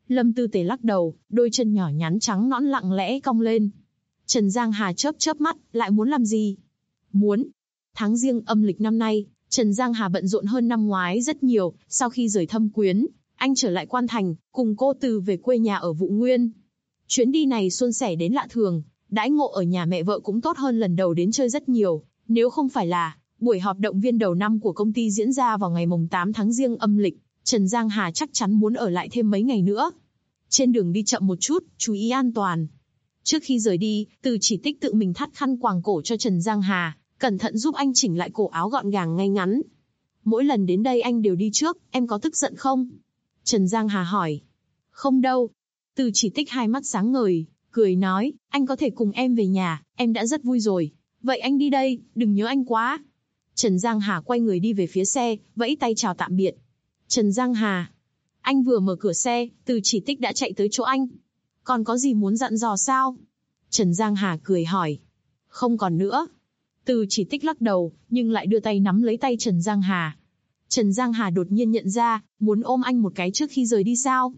Lâm Tư Tề lắc đầu, đôi chân nhỏ nhắn trắng nõn lặng lẽ cong lên. Trần Giang Hà chớp chớp mắt, lại muốn làm gì? Muốn. Tháng Giêng âm lịch năm nay, Trần Giang Hà bận rộn hơn năm ngoái rất nhiều. Sau khi rời Thâm Quyến, anh trở lại Quan Thành, cùng cô Từ về quê nhà ở Vụ Nguyên. Chuyến đi này suôn sẻ đến lạ thường, đãi ngộ ở nhà mẹ vợ cũng tốt hơn lần đầu đến chơi rất nhiều. Nếu không phải là buổi họp động viên đầu năm của công ty diễn ra vào ngày mùng 8 tháng Giêng âm lịch, Trần Giang Hà chắc chắn muốn ở lại thêm mấy ngày nữa. Trên đường đi chậm một chút, chú ý an toàn. Trước khi rời đi, Từ Chỉ Tích tự mình thắt khăn quàng cổ cho Trần Giang Hà, cẩn thận giúp anh chỉnh lại cổ áo gọn gàng ngay ngắn. Mỗi lần đến đây anh đều đi trước, em có tức giận không? Trần Giang Hà hỏi. Không đâu. Từ Chỉ Tích hai mắt sáng ngời, cười nói, anh có thể cùng em về nhà, em đã rất vui rồi. Vậy anh đi đây, đừng nhớ anh quá. Trần Giang Hà quay người đi về phía xe, vẫy tay chào tạm biệt. Trần Giang Hà. Anh vừa mở cửa xe, Từ Chỉ Tích đã chạy tới chỗ anh. Còn có gì muốn dặn dò sao? Trần Giang Hà cười hỏi. Không còn nữa. Từ Chỉ Tích lắc đầu, nhưng lại đưa tay nắm lấy tay Trần Giang Hà. Trần Giang Hà đột nhiên nhận ra, muốn ôm anh một cái trước khi rời đi sao?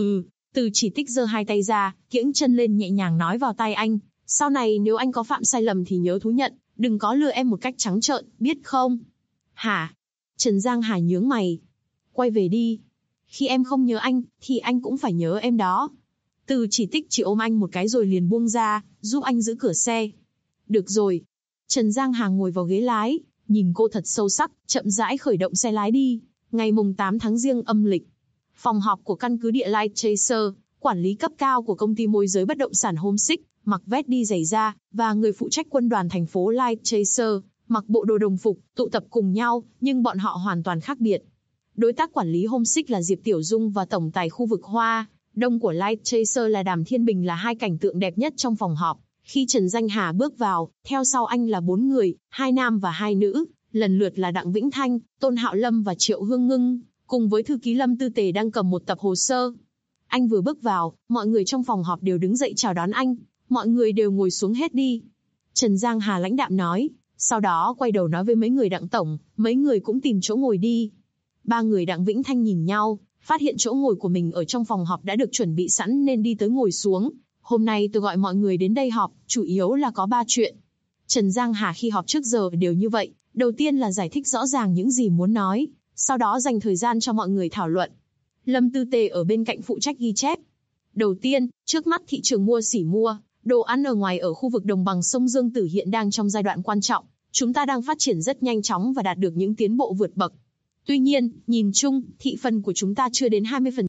Từ Chỉ Tích giơ hai tay ra, kiễng chân lên nhẹ nhàng nói vào tai anh. Sau này nếu anh có phạm sai lầm thì nhớ thú nhận, đừng có lừa em một cách trắng trợn, biết không? Hả? Trần Giang Hà nhướng mày. Quay về đi. Khi em không nhớ anh, thì anh cũng phải nhớ em đó. Từ Chỉ Tích chỉ ôm anh một cái rồi liền buông ra, giúp anh giữ cửa xe. Được rồi. Trần Giang Hà ngồi vào ghế lái, nhìn cô thật sâu sắc, chậm rãi khởi động xe lái đi. Ngày mùng 8 tháng Giêng âm lịch. Phòng họp của căn cứ địa Light Chaser, quản lý cấp cao của công ty môi giới bất động sản Homesick, mặc vest đi giày da, và người phụ trách quân đoàn thành phố Light Chaser, mặc bộ đồ đồng phục, tụ tập cùng nhau, nhưng bọn họ hoàn toàn khác biệt. Đối tác quản lý Homesick là Diệp Tiểu Dung và tổng tài khu vực Hoa Đông của Light Chaser là Đàm Thiên Bình là hai cảnh tượng đẹp nhất trong phòng họp. Khi Trần Giang Hà bước vào, theo sau anh là 4 người, 2 nam và 2 nữ, lần lượt là Đặng Vĩnh Thanh, Tôn Hạo Lâm và Triệu Hương Ngưng, cùng với thư ký Lâm Tư Tề đang cầm một tập hồ sơ. Anh vừa bước vào, mọi người trong phòng họp đều đứng dậy chào đón anh, mọi người đều ngồi xuống hết đi. Trần Giang Hà lãnh đạm nói, sau đó quay đầu nói với mấy người Đặng tổng, mấy người cũng tìm chỗ ngồi đi. 3 người Đặng Vĩnh Thanh nhìn nhau, phát hiện chỗ ngồi của mình ở trong phòng họp đã được chuẩn bị sẵn nên đi tới ngồi xuống. Hôm nay tôi gọi mọi người đến đây họp, chủ yếu là có 3 chuyện. Trần Giang Hà khi họp trước giờ đều như vậy, đầu tiên là giải thích rõ ràng những gì muốn nói, sau đó dành thời gian cho mọi người thảo luận. Lâm Tư Tề ở bên cạnh phụ trách ghi chép. Đầu tiên, trước mắt thị trường mua xỉ mua, đồ ăn ở ngoài ở khu vực đồng bằng sông Dương Tử hiện đang trong giai đoạn quan trọng, chúng ta đang phát triển rất nhanh chóng và đạt được những tiến bộ vượt bậc. Tuy nhiên, nhìn chung, thị phần của chúng ta chưa đến 20%.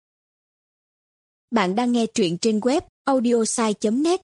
Bạn đang nghe truyện trên web audiosai.net.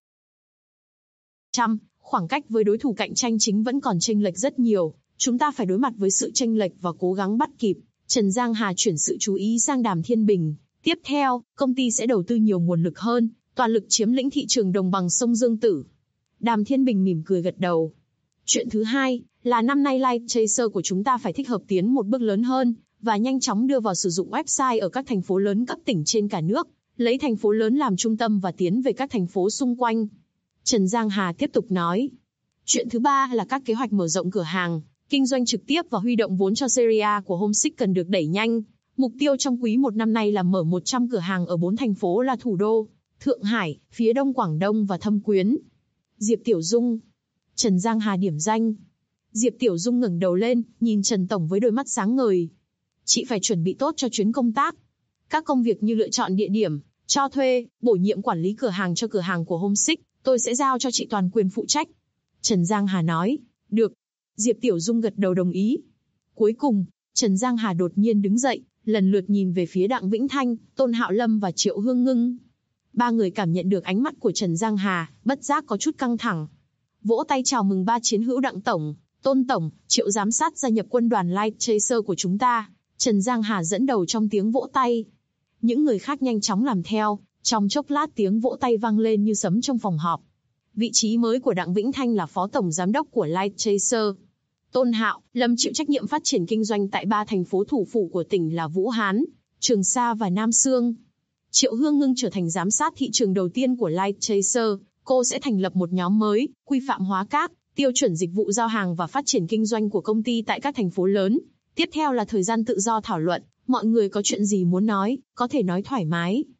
Khoảng cách với đối thủ cạnh tranh chính vẫn còn chênh lệch rất nhiều, chúng ta phải đối mặt với sự chênh lệch và cố gắng bắt kịp. Trần Giang Hà chuyển sự chú ý sang Đàm Thiên Bình. Tiếp theo, công ty sẽ đầu tư nhiều nguồn lực hơn, toàn lực chiếm lĩnh thị trường đồng bằng sông Dương Tử. Đàm Thiên Bình mỉm cười gật đầu. Chuyện thứ hai là năm nay Light Chaser của chúng ta phải thích hợp tiến một bước lớn hơn và nhanh chóng đưa vào sử dụng website ở các thành phố lớn cấp tỉnh trên cả nước, lấy thành phố lớn làm trung tâm và tiến về các thành phố xung quanh. Trần Giang Hà tiếp tục nói. Chuyện thứ ba là các kế hoạch mở rộng cửa hàng, kinh doanh trực tiếp và huy động vốn cho Serie A của Homesick cần được đẩy nhanh. Mục tiêu trong quý 1 năm nay là mở 100 cửa hàng ở 4 thành phố là Thủ Đô, Thượng Hải, phía Đông Quảng Đông và Thâm Quyến. Diệp Tiểu Dung. Trần Giang Hà điểm danh. Diệp Tiểu Dung ngẩng đầu lên, nhìn Trần Tổng với đôi mắt sáng ngời. Chị phải chuẩn bị tốt cho chuyến công tác. Các công việc như lựa chọn địa điểm, cho thuê, bổ nhiệm quản lý cửa hàng cho cửa hàng của Homesick, tôi sẽ giao cho chị toàn quyền phụ trách. Trần Giang Hà nói, được. Diệp Tiểu Dung gật đầu đồng ý. Cuối cùng, Trần Giang Hà đột nhiên đứng dậy, lần lượt nhìn về phía Đặng Vĩnh Thanh, Tôn Hạo Lâm và Triệu Hương Ngưng. 3 người cảm nhận được ánh mắt của Trần Giang Hà, bất giác có chút căng thẳng. Vỗ tay chào mừng 3 chiến hữu Đặng Tổng, Tôn Tổng, Triệu Giám sát gia nhập quân đoàn Light Chaser của chúng ta. Trần Giang Hà dẫn đầu trong tiếng vỗ tay. Những người khác nhanh chóng làm theo, trong chốc lát tiếng vỗ tay vang lên như sấm trong phòng họp. Vị trí mới của Đặng Vĩnh Thanh là Phó Tổng Giám đốc của Light Chaser. Tôn Hạo, Lâm chịu trách nhiệm phát triển kinh doanh tại 3 thành phố thủ phủ của tỉnh là Vũ Hán, Trường Sa và Nam Xương. Triệu Hương Ngưng trở thành giám sát thị trường đầu tiên của Light Chaser. Cô sẽ thành lập một nhóm mới, quy phạm hóa các tiêu chuẩn dịch vụ giao hàng và phát triển kinh doanh của công ty tại các thành phố lớn. Tiếp theo là thời gian tự do thảo luận, mọi người có chuyện gì muốn nói, có thể nói thoải mái.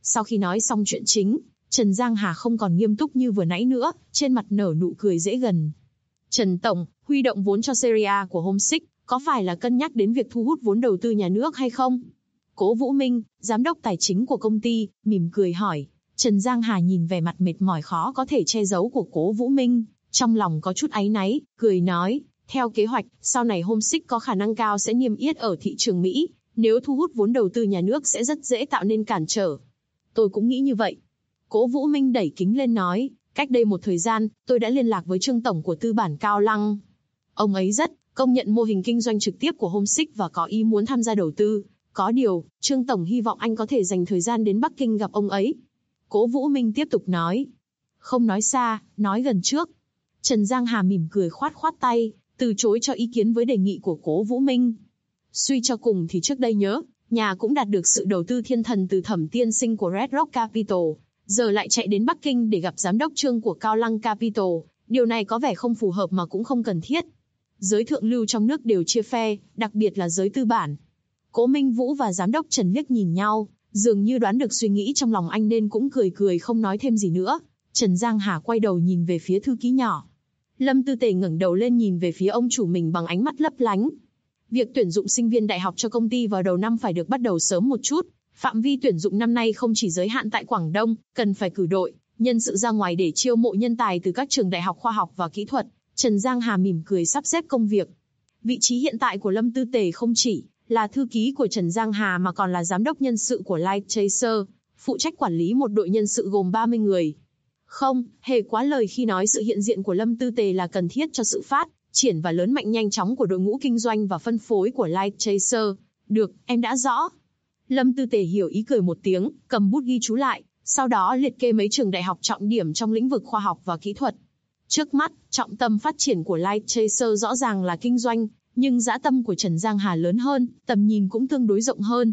Sau khi nói xong chuyện chính, Trần Giang Hà không còn nghiêm túc như vừa nãy nữa, trên mặt nở nụ cười dễ gần. Trần Tổng, huy động vốn cho Serie A của Homesick, có phải là cân nhắc đến việc thu hút vốn đầu tư nhà nước hay không? Cố Vũ Minh, giám đốc tài chính của công ty, mỉm cười hỏi. Trần Giang Hà nhìn vẻ mặt mệt mỏi khó có thể che giấu của Cố Vũ Minh, trong lòng có chút áy náy, cười nói, theo kế hoạch, sau này Homesick có khả năng cao sẽ niêm yết ở thị trường Mỹ, nếu thu hút vốn đầu tư nhà nước sẽ rất dễ tạo nên cản trở. Tôi cũng nghĩ như vậy. Cố Vũ Minh đẩy kính lên nói, cách đây một thời gian, tôi đã liên lạc với Trương Tổng của tư bản Cao Lăng. Ông ấy rất công nhận mô hình kinh doanh trực tiếp của Homesick và có ý muốn tham gia đầu tư. Có điều, Trương Tổng hy vọng anh có thể dành thời gian đến Bắc Kinh gặp ông ấy. Cố Vũ Minh tiếp tục nói. Không nói xa, nói gần trước. Trần Giang Hà mỉm cười khoát khoát tay, từ chối cho ý kiến với đề nghị của Cố Vũ Minh. Suy cho cùng thì trước đây nhớ, nhà cũng đạt được sự đầu tư thiên thần từ Thẩm tiên sinh của Red Rock Capital, giờ lại chạy đến Bắc Kinh để gặp giám đốc Trương của Cao Lăng Capital, điều này có vẻ không phù hợp mà cũng không cần thiết. Giới thượng lưu trong nước đều chia phe, đặc biệt là giới tư bản. Cố Minh Vũ và giám đốc Trần liếc nhìn nhau, dường như đoán được suy nghĩ trong lòng anh nên cũng cười cười không nói thêm gì nữa. Trần Giang Hà quay đầu nhìn về phía thư ký nhỏ. Lâm Tư Tề ngẩng đầu lên nhìn về phía ông chủ mình bằng ánh mắt lấp lánh. Việc tuyển dụng sinh viên đại học cho công ty vào đầu năm phải được bắt đầu sớm một chút. Phạm vi tuyển dụng năm nay không chỉ giới hạn tại Quảng Đông, cần phải cử đội, nhân sự ra ngoài để chiêu mộ nhân tài từ các trường đại học khoa học và kỹ thuật. Trần Giang Hà mỉm cười sắp xếp công việc. Vị trí hiện tại của Lâm Tư Tề không chỉ là thư ký của Trần Giang Hà mà còn là giám đốc nhân sự của Light Chaser, phụ trách quản lý một đội nhân sự gồm 30 người. Không hề quá lời khi nói sự hiện diện của Lâm Tư Tề là cần thiết cho sự phát triển và lớn mạnh nhanh chóng của đội ngũ kinh doanh và phân phối của Light Chaser. Được, em đã rõ. Lâm Tư Tề hiểu ý cười một tiếng, cầm bút ghi chú lại, sau đó liệt kê mấy trường đại học trọng điểm trong lĩnh vực khoa học và kỹ thuật. Trước mắt, trọng tâm phát triển của Light Chaser rõ ràng là kinh doanh, nhưng dã tâm của Trần Giang Hà lớn hơn, tầm nhìn cũng tương đối rộng hơn.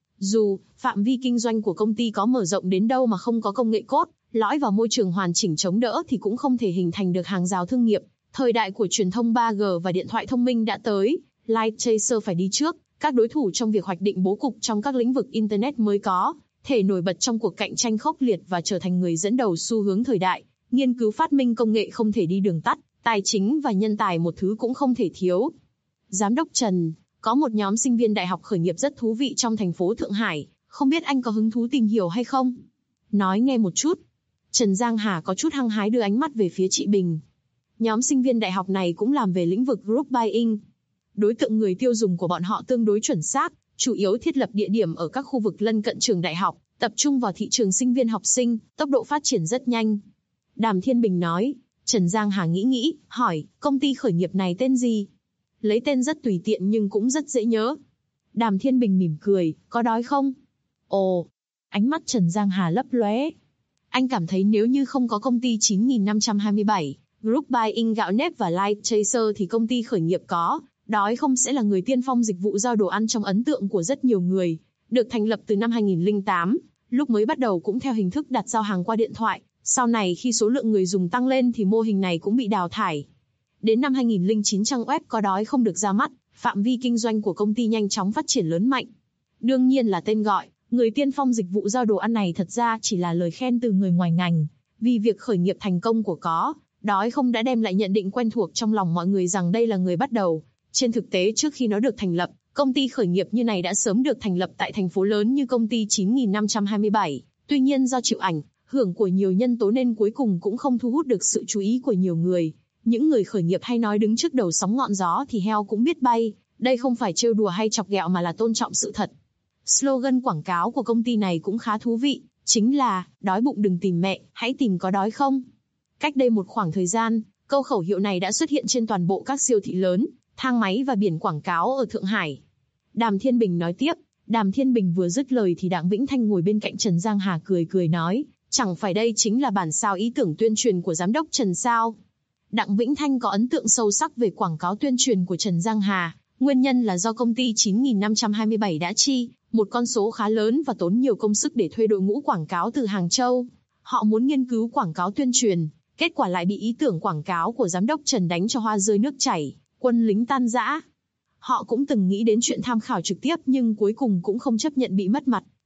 Dù phạm vi kinh doanh của công ty có mở rộng đến đâu mà không có công nghệ cốt lõi vào môi trường hoàn chỉnh chống đỡ thì cũng không thể hình thành được hàng rào thương nghiệp. Thời đại của truyền thông 3G và điện thoại thông minh đã tới, Light Chaser phải đi trước các đối thủ trong việc hoạch định bố cục trong các lĩnh vực Internet mới có, thể nổi bật trong cuộc cạnh tranh khốc liệt và trở thành người dẫn đầu xu hướng thời đại. Nghiên cứu phát minh công nghệ không thể đi đường tắt, tài chính và nhân tài một thứ cũng không thể thiếu. Giám đốc Trần, có một nhóm sinh viên đại học khởi nghiệp rất thú vị trong thành phố Thượng Hải, không biết anh có hứng thú tìm hiểu hay không? Nói nghe một chút. Trần Giang Hà có chút hăng hái đưa ánh mắt về phía chị Bình. Nhóm sinh viên đại học này cũng làm về lĩnh vực group buying. Đối tượng người tiêu dùng của bọn họ tương đối chuẩn xác, chủ yếu thiết lập địa điểm ở các khu vực lân cận trường đại học, tập trung vào thị trường sinh viên học sinh, tốc độ phát triển rất nhanh. Đàm Thiên Bình nói. Trần Giang Hà nghĩ, hỏi, công ty khởi nghiệp này tên gì? Lấy tên rất tùy tiện nhưng cũng rất dễ nhớ. Đàm Thiên Bình mỉm cười, có đói không? Ồ, ánh mắt Trần Giang Hà lấp lóe. Anh cảm thấy nếu như không có công ty 9527, Group Buying gạo nếp và Light Chaser thì công ty khởi nghiệp có đói không sẽ là người tiên phong dịch vụ giao đồ ăn trong ấn tượng của rất nhiều người. Được thành lập từ năm 2008, lúc mới bắt đầu cũng theo hình thức đặt giao hàng qua điện thoại. Sau này khi số lượng người dùng tăng lên thì mô hình này cũng bị đào thải. Đến năm 2009 trang web có đói không được ra mắt, phạm vi kinh doanh của công ty nhanh chóng phát triển lớn mạnh. Đương nhiên là tên gọi, người tiên phong dịch vụ giao đồ ăn này thật ra chỉ là lời khen từ người ngoài ngành. Vì việc khởi nghiệp thành công của có đói không đã đem lại nhận định quen thuộc trong lòng mọi người rằng đây là người bắt đầu. Trên thực tế trước khi nó được thành lập, công ty khởi nghiệp như này đã sớm được thành lập tại thành phố lớn như công ty 9527. Tuy nhiên do chịu ảnh hưởng của nhiều nhân tố nên cuối cùng cũng không thu hút được sự chú ý của nhiều người. Những người khởi nghiệp hay nói đứng trước đầu sóng ngọn gió thì heo cũng biết bay. Đây không phải trêu đùa hay chọc ghẹo mà là tôn trọng sự thật. Slogan quảng cáo của công ty này cũng khá thú vị, chính là đói bụng đừng tìm mẹ, hãy tìm có đói không. Cách đây một khoảng thời gian, câu khẩu hiệu này đã xuất hiện trên toàn bộ các siêu thị lớn, thang máy và biển quảng cáo ở Thượng Hải. Đàm Thiên Bình nói tiếp. Đàm Thiên Bình vừa dứt lời thì Đặng Vĩnh Thanh ngồi bên cạnh Trần Giang Hà cười nói, chẳng phải đây chính là bản sao ý tưởng tuyên truyền của giám đốc Trần sao? Đặng Vĩnh Thanh có ấn tượng sâu sắc về quảng cáo tuyên truyền của Trần Giang Hà, nguyên nhân là do công ty 9527 đã chi một con số khá lớn và tốn nhiều công sức để thuê đội ngũ quảng cáo từ Hàng Châu. Họ muốn nghiên cứu quảng cáo tuyên truyền, kết quả lại bị ý tưởng quảng cáo của giám đốc Trần đánh cho hoa rơi nước chảy, quân lính tan rã. Họ cũng từng nghĩ đến chuyện tham khảo trực tiếp nhưng cuối cùng cũng không chấp nhận bị mất mặt.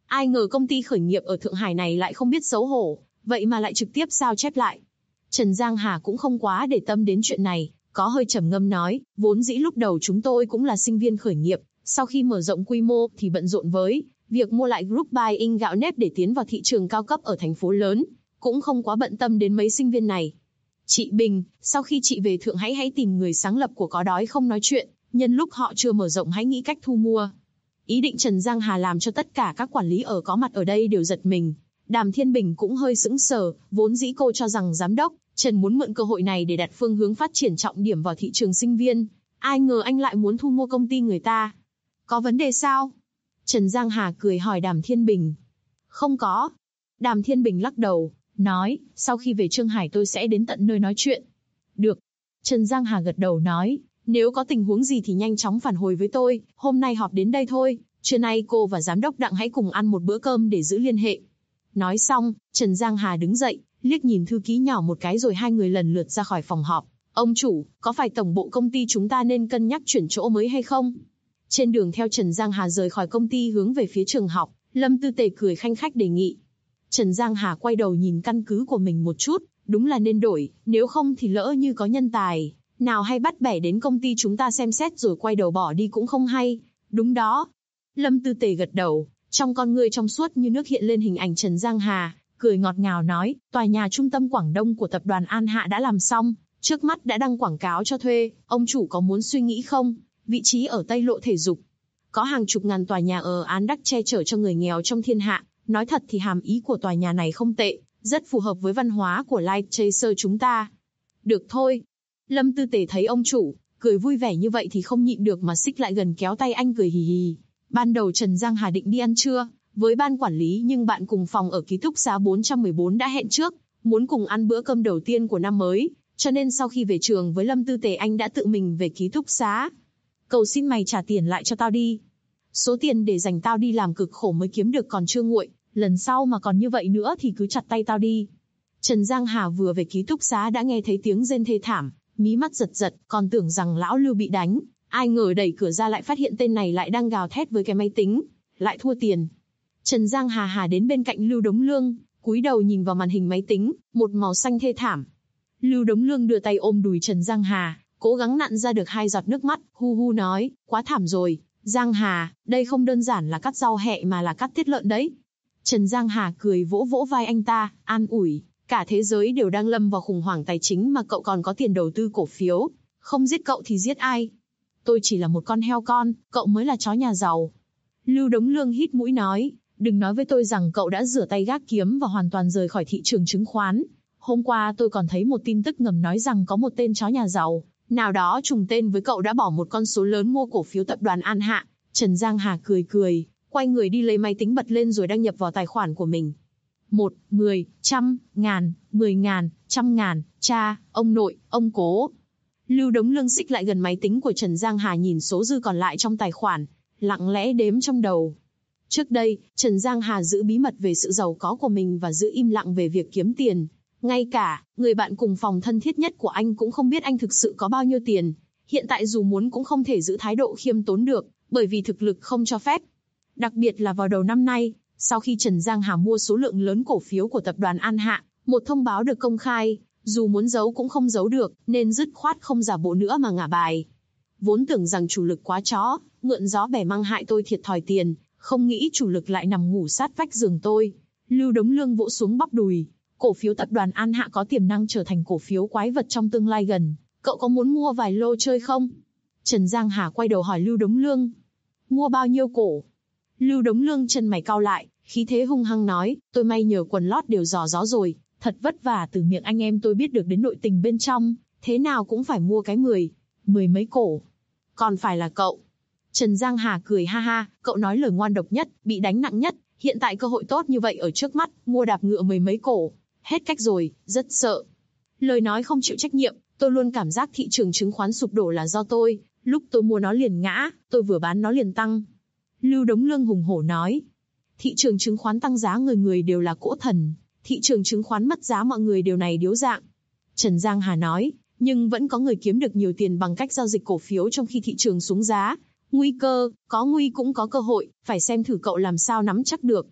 Ai ngờ công ty khởi nghiệp ở Thượng Hải này lại không biết xấu hổ, vậy mà lại trực tiếp sao chép lại. Trần Giang Hà cũng không quá để tâm đến chuyện này, có hơi trầm ngâm nói, vốn dĩ lúc đầu chúng tôi cũng là sinh viên khởi nghiệp, sau khi mở rộng quy mô thì bận rộn với việc mua lại group buying gạo nếp để tiến vào thị trường cao cấp ở thành phố lớn, cũng không quá bận tâm đến mấy sinh viên này. Chị Bình, sau khi chị về Thượng Hải hãy tìm người sáng lập của Có Đói Không Nói Chuyện, nhân lúc họ chưa mở rộng hãy nghĩ cách thu mua. Ý định Trần Giang Hà làm cho tất cả các quản lý có mặt ở đây đều giật mình. Đàm Thiên Bình cũng hơi sững sờ, vốn dĩ cô cho rằng giám đốc Trần muốn mượn cơ hội này để đặt phương hướng phát triển trọng điểm vào thị trường sinh viên. Ai ngờ anh lại muốn thu mua công ty người ta. Có vấn đề sao? Trần Giang Hà cười hỏi Đàm Thiên Bình. Không có. Đàm Thiên Bình lắc đầu, nói, sau khi về Trương Hải tôi sẽ đến tận nơi nói chuyện. Được. Trần Giang Hà gật đầu nói, nếu có tình huống gì thì nhanh chóng phản hồi với tôi, hôm nay họp đến đây thôi, trưa nay cô và giám đốc Đặng hãy cùng ăn một bữa cơm để giữ liên hệ. Nói xong, Trần Giang Hà đứng dậy, liếc nhìn thư ký nhỏ một cái rồi hai người lần lượt ra khỏi phòng họp. Ông chủ, có phải tổng bộ công ty chúng ta nên cân nhắc chuyển chỗ mới hay không? Trên đường theo Trần Giang Hà rời khỏi công ty hướng về phía trường học, Lâm Tư Tề cười khanh khách đề nghị. Trần Giang Hà quay đầu nhìn căn cứ của mình một chút, đúng là nên đổi, nếu không thì lỡ như có nhân tài nào hay bắt bẻ đến công ty chúng ta xem xét rồi quay đầu bỏ đi cũng không hay. Đúng đó. Lâm Tư Tề gật đầu, trong con ngươi trong suốt như nước hiện lên hình ảnh Trần Giang Hà, cười ngọt ngào nói, tòa nhà trung tâm Quảng Đông của tập đoàn An Hạ đã làm xong, trước mắt đã đăng quảng cáo cho thuê, ông chủ có muốn suy nghĩ không? Vị trí ở Tây Lộ Thể Dục. Có hàng chục ngàn tòa nhà ở án đắc che chở cho người nghèo trong thiên hạ, nói thật thì hàm ý của tòa nhà này không tệ, rất phù hợp với văn hóa của Light Chaser chúng ta. Được thôi. Lâm Tư Tề thấy ông chủ cười vui vẻ như vậy thì không nhịn được mà xích lại gần kéo tay anh cười hì hì. Ban đầu Trần Giang Hà định đi ăn trưa với ban quản lý nhưng bạn cùng phòng ở ký túc xá 414 đã hẹn trước, muốn cùng ăn bữa cơm đầu tiên của năm mới, cho nên sau khi về trường với Lâm Tư Tề anh đã tự mình về ký túc xá. Cầu xin mày trả tiền lại cho tao đi. Số tiền để dành tao đi làm cực khổ mới kiếm được còn chưa nguội, lần sau mà còn như vậy nữa thì cứ chặt tay tao đi. Trần Giang Hà vừa về ký túc xá đã nghe thấy tiếng rên thê thảm, mí mắt giật giật, còn tưởng rằng lão Lưu bị đánh, ai ngờ đẩy cửa ra lại phát hiện tên này lại đang gào thét với cái máy tính, lại thua tiền. Trần Giang Hà đến bên cạnh Lưu Đống Lương, cúi đầu nhìn vào màn hình máy tính, một màu xanh thê thảm. Lưu Đống Lương đưa tay ôm đùi Trần Giang Hà, cố gắng nặn ra được 2 giọt nước mắt, hu hu nói, quá thảm rồi, Giang Hà, đây không đơn giản là cắt rau hẹ mà là cắt tiết lợn đấy. Trần Giang Hà cười vỗ vỗ vai anh ta, an ủi, cả thế giới đều đang lâm vào khủng hoảng tài chính mà cậu còn có tiền đầu tư cổ phiếu, không giết cậu thì giết ai? Tôi chỉ là một con heo con, cậu mới là chó nhà giàu. Lưu Đống Lương hít mũi nói, đừng nói với tôi rằng cậu đã rửa tay gác kiếm và hoàn toàn rời khỏi thị trường chứng khoán. Hôm qua tôi còn thấy một tin tức ngầm nói rằng có một tên chó nhà giàu nào đó trùng tên với cậu đã bỏ một con số lớn mua cổ phiếu tập đoàn An Hạ. Trần Giang Hà cười, quay người đi lấy máy tính bật lên rồi đăng nhập vào tài khoản của mình. 1, 10, 100, ngàn, 10 ngàn, 100 ngàn, cha, ông nội, ông cố. Lưu Đống Lương xích lại gần máy tính của Trần Giang Hà nhìn số dư còn lại trong tài khoản, lặng lẽ đếm trong đầu. Trước đây, Trần Giang Hà giữ bí mật về sự giàu có của mình và giữ im lặng về việc kiếm tiền. Ngay cả người bạn cùng phòng thân thiết nhất của anh cũng không biết anh thực sự có bao nhiêu tiền. Hiện tại dù muốn cũng không thể giữ thái độ khiêm tốn được, bởi vì thực lực không cho phép. Đặc biệt là vào đầu năm nay, sau khi Trần Giang Hà mua số lượng lớn cổ phiếu của tập đoàn An Hạ, một thông báo được công khai, dù muốn giấu cũng không giấu được, nên dứt khoát không giả bộ nữa mà ngả bài. Vốn tưởng rằng chủ lực quá chó, mượn gió bẻ măng hại tôi thiệt thòi tiền, không nghĩ chủ lực lại nằm ngủ sát vách giường tôi. Lưu Đống Lương vỗ xuống bắp đùi. Cổ phiếu tập đoàn An Hạ có tiềm năng trở thành cổ phiếu quái vật trong tương lai gần. Cậu có muốn mua vài lô chơi không? Trần Giang Hà quay đầu hỏi Lưu Đống Lương. Mua bao nhiêu cổ? Lưu Đống Lương chân mày cau lại, khí thế hung hăng nói, tôi may nhờ quần lót đều dò gió rồi, thật vất vả từ miệng anh em tôi biết được đến nội tình bên trong, thế nào cũng phải mua cái 10 mấy cổ. Còn phải là cậu. Trần Giang Hà cười ha ha, cậu nói lời ngoan độc nhất, bị đánh nặng nhất, hiện tại cơ hội tốt như vậy ở trước mắt, mua đạp ngựa 10 mấy cổ. Hết cách rồi, rất sợ. Lời nói không chịu trách nhiệm, tôi luôn cảm giác thị trường chứng khoán sụp đổ là do tôi, lúc tôi mua nó liền ngã, tôi vừa bán nó liền tăng. Lưu Đống Lương hùng hổ nói. Thị trường chứng khoán tăng giá người người đều là cỗ thần, thị trường chứng khoán mất giá mọi người điều này điếu dạng. Trần Giang Hà nói, nhưng vẫn có người kiếm được nhiều tiền bằng cách giao dịch cổ phiếu trong khi thị trường xuống giá. Nguy cơ, có nguy cũng có cơ hội, phải xem thử cậu làm sao nắm chắc được.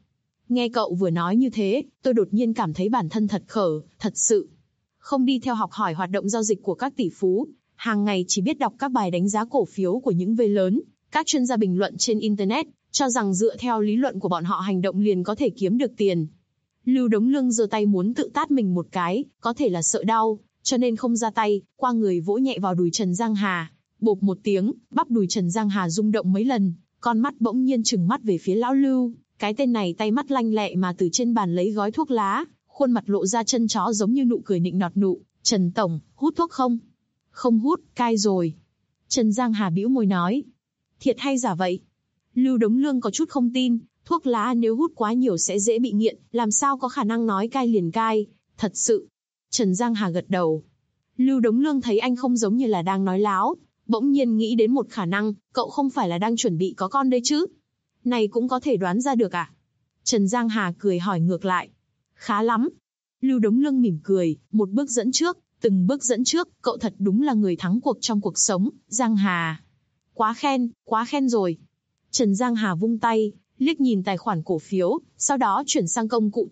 Nghe cậu vừa nói như thế, tôi đột nhiên cảm thấy bản thân thật sự. Không đi theo học hỏi hoạt động giao dịch của các tỷ phú, hàng ngày chỉ biết đọc các bài đánh giá cổ phiếu của những V lớn, các chuyên gia bình luận trên Internet, cho rằng dựa theo lý luận của bọn họ hành động liền có thể kiếm được tiền. Lưu Đống Lương giơ tay muốn tự tát mình một cái, có thể là sợ đau, cho nên không ra tay, qua người vỗ nhẹ vào đùi Trần Giang Hà. Bộp một tiếng, bắp đùi Trần Giang Hà rung động mấy lần, con mắt bỗng nhiên trừng mắt về phía lão Lưu. Cái tên này tay mắt lanh lẹ mà từ trên bàn lấy gói thuốc lá, khuôn mặt lộ ra chân chó giống như nụ cười nịnh nọt nụ. Trần Tổng, hút thuốc không? Không hút, cai rồi. Trần Giang Hà bĩu môi nói. Thiệt hay giả vậy? Lưu Đống Lương có chút không tin, thuốc lá nếu hút quá nhiều sẽ dễ bị nghiện, làm sao có khả năng nói cai liền cai, thật sự. Trần Giang Hà gật đầu. Lưu Đống Lương thấy anh không giống như là đang nói láo, bỗng nhiên nghĩ đến một khả năng, cậu không phải là đang chuẩn bị có con đấy chứ? Này cũng có thể đoán ra được à? Trần Giang Hà cười hỏi ngược lại. Khá lắm. Lưu Đống Lương mỉm cười, một bước dẫn trước, từng bước dẫn trước, cậu thật đúng là người thắng cuộc trong cuộc sống, Giang Hà. Quá khen rồi. Trần Giang Hà vung tay, liếc nhìn tài khoản cổ phiếu, sau đó chuyển sang công cụ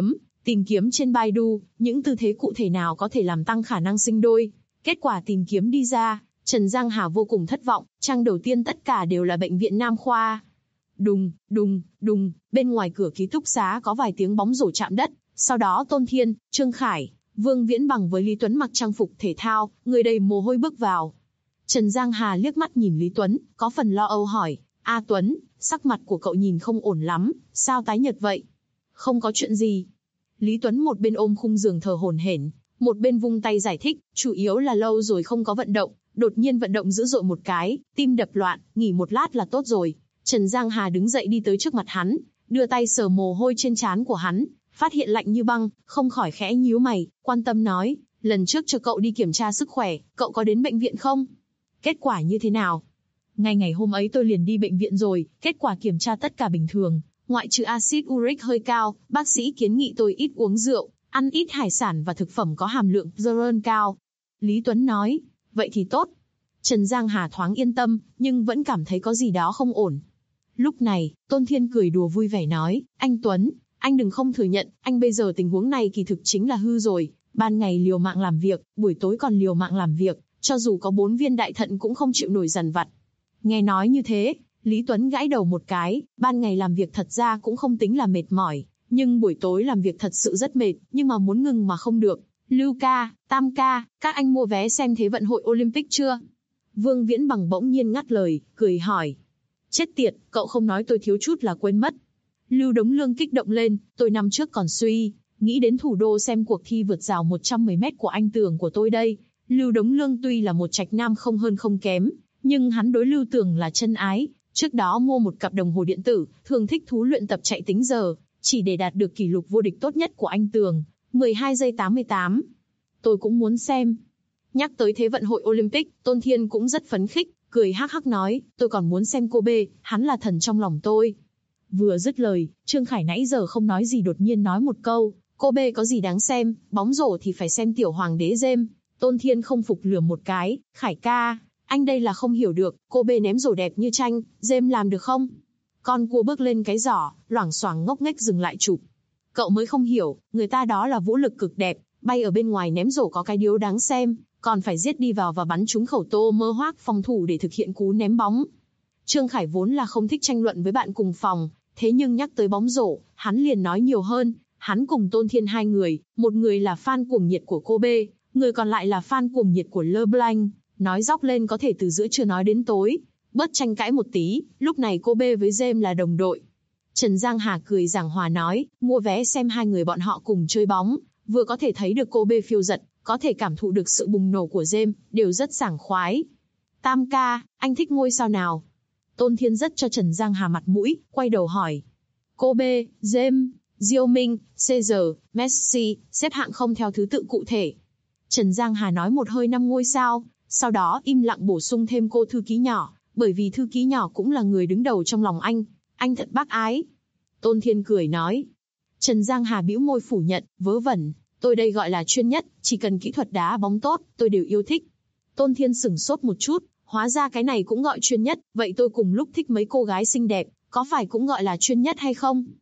tìm kiếm trên Baidu, những tư thế cụ thể nào có thể làm tăng khả năng sinh đôi. Kết quả tìm kiếm đi ra, Trần Giang Hà vô cùng thất vọng, trang đầu tiên tất cả đều là bệnh viện Nam Khoa. Đùng, đùng, đùng, bên ngoài cửa ký túc xá có vài tiếng bóng rổ chạm đất, sau đó Tôn Thiên, Trương Khải, Vương Viễn Bằng với Lý Tuấn mặc trang phục thể thao, người đầy mồ hôi bước vào. Trần Giang Hà liếc mắt nhìn Lý Tuấn, có phần lo âu hỏi, A Tuấn, sắc mặt của cậu nhìn không ổn lắm, sao tái nhợt vậy? Không có chuyện gì. Lý Tuấn một bên ôm khung giường thở hổn hển, một bên vung tay giải thích, chủ yếu là lâu rồi không có vận động, đột nhiên vận động dữ dội một cái, tim đập loạn, nghỉ một lát là tốt rồi. Trần Giang Hà đứng dậy đi tới trước mặt hắn, đưa tay sờ mồ hôi trên trán của hắn, phát hiện lạnh như băng, không khỏi khẽ nhíu mày, quan tâm nói, lần trước cho cậu đi kiểm tra sức khỏe, cậu có đến bệnh viện không? Kết quả như thế nào? Ngày hôm ấy tôi liền đi bệnh viện rồi, kết quả kiểm tra tất cả bình thường, ngoại trừ axit uric hơi cao, bác sĩ kiến nghị tôi ít uống rượu, ăn ít hải sản và thực phẩm có hàm lượng cholesterol cao. Lý Tuấn nói, vậy thì tốt. Trần Giang Hà thoáng yên tâm, nhưng vẫn cảm thấy có gì đó không ổn. Lúc này, Tôn Thiên cười đùa vui vẻ nói, anh Tuấn, anh đừng không thừa nhận, anh bây giờ tình huống này kỳ thực chính là hư rồi, ban ngày liều mạng làm việc, buổi tối còn liều mạng làm việc, cho dù có 4 viên đại thận cũng không chịu nổi dằn vặt. Nghe nói như thế, Lý Tuấn gãi đầu một cái, ban ngày làm việc thật ra cũng không tính là mệt mỏi, nhưng buổi tối làm việc thật sự rất mệt, nhưng mà muốn ngừng mà không được. Lưu ca, Tam ca, các anh mua vé xem Thế vận hội Olympic chưa? Vương Viễn Bằng bỗng nhiên ngắt lời, cười hỏi. Chết tiệt, cậu không nói tôi thiếu chút là quên mất. Lưu Đống Lương kích động lên, tôi năm trước còn suy, nghĩ đến thủ đô xem cuộc thi vượt rào 110 mét của anh Tường của tôi đây. Lưu Đống Lương tuy là một trạch nam không hơn không kém, nhưng hắn đối Lưu Tường là chân ái. Trước đó mua một cặp đồng hồ điện tử, thường thích thú luyện tập chạy tính giờ, chỉ để đạt được kỷ lục vô địch tốt nhất của anh Tường, 12 giây 88. Tôi cũng muốn xem. Nhắc tới Thế vận hội Olympic, Tôn Thiên cũng rất phấn khích, cười hắc hắc nói, tôi còn muốn xem Kobe, hắn là thần trong lòng tôi. Vừa dứt lời, Trương Khải nãy giờ không nói gì đột nhiên nói một câu, Kobe có gì đáng xem, bóng rổ thì phải xem tiểu hoàng đế James. Tôn Thiên không phục lườm một cái, Khải ca, anh đây là không hiểu được, Kobe ném rổ đẹp như tranh, James làm được không? Con cua bước lên cái giỏ, loảng xoảng ngốc nghếch dừng lại chụp. Cậu mới không hiểu, người ta đó là vũ lực cực đẹp, bay ở bên ngoài ném rổ có cái điếu đáng xem, còn phải giết đi vào và bắn trúng khẩu tô mơ hoác phòng thủ để thực hiện cú ném bóng. Trương Khải vốn là không thích tranh luận với bạn cùng phòng, thế nhưng nhắc tới bóng rổ, hắn liền nói nhiều hơn. Hắn cùng Tôn Thiên hai người, một người là fan cuồng nhiệt của Kobe, người còn lại là fan cuồng nhiệt của LeBlanc, nói dóc lên có thể từ giữa trưa nói đến tối. Bớt tranh cãi một tí, lúc này Kobe với James là đồng đội. Trần Giang Hà cười giảng hòa nói, mua vé xem hai người bọn họ cùng chơi bóng, vừa có thể thấy được Kobe phiêu giật, có thể cảm thụ được sự bùng nổ của James, đều rất sảng khoái. Tam ca, anh thích ngôi sao nào? Tôn Thiên rất cho Trần Giang Hà mặt mũi, quay đầu hỏi. Kobe, James, Diêu Minh, Caesar, Messi, xếp hạng không theo thứ tự cụ thể. Trần Giang Hà nói một hơi 5 ngôi sao, sau đó im lặng bổ sung thêm cô thư ký nhỏ, bởi vì thư ký nhỏ cũng là người đứng đầu trong lòng anh thật bác ái. Tôn Thiên cười nói. Trần Giang Hà bĩu môi phủ nhận, vớ vẩn, tôi đây gọi là chuyên nhất, chỉ cần kỹ thuật đá bóng tốt, tôi đều yêu thích. Tôn Thiên sửng sốt một chút, hóa ra cái này cũng gọi chuyên nhất, vậy tôi cùng lúc thích mấy cô gái xinh đẹp, có phải cũng gọi là chuyên nhất hay không?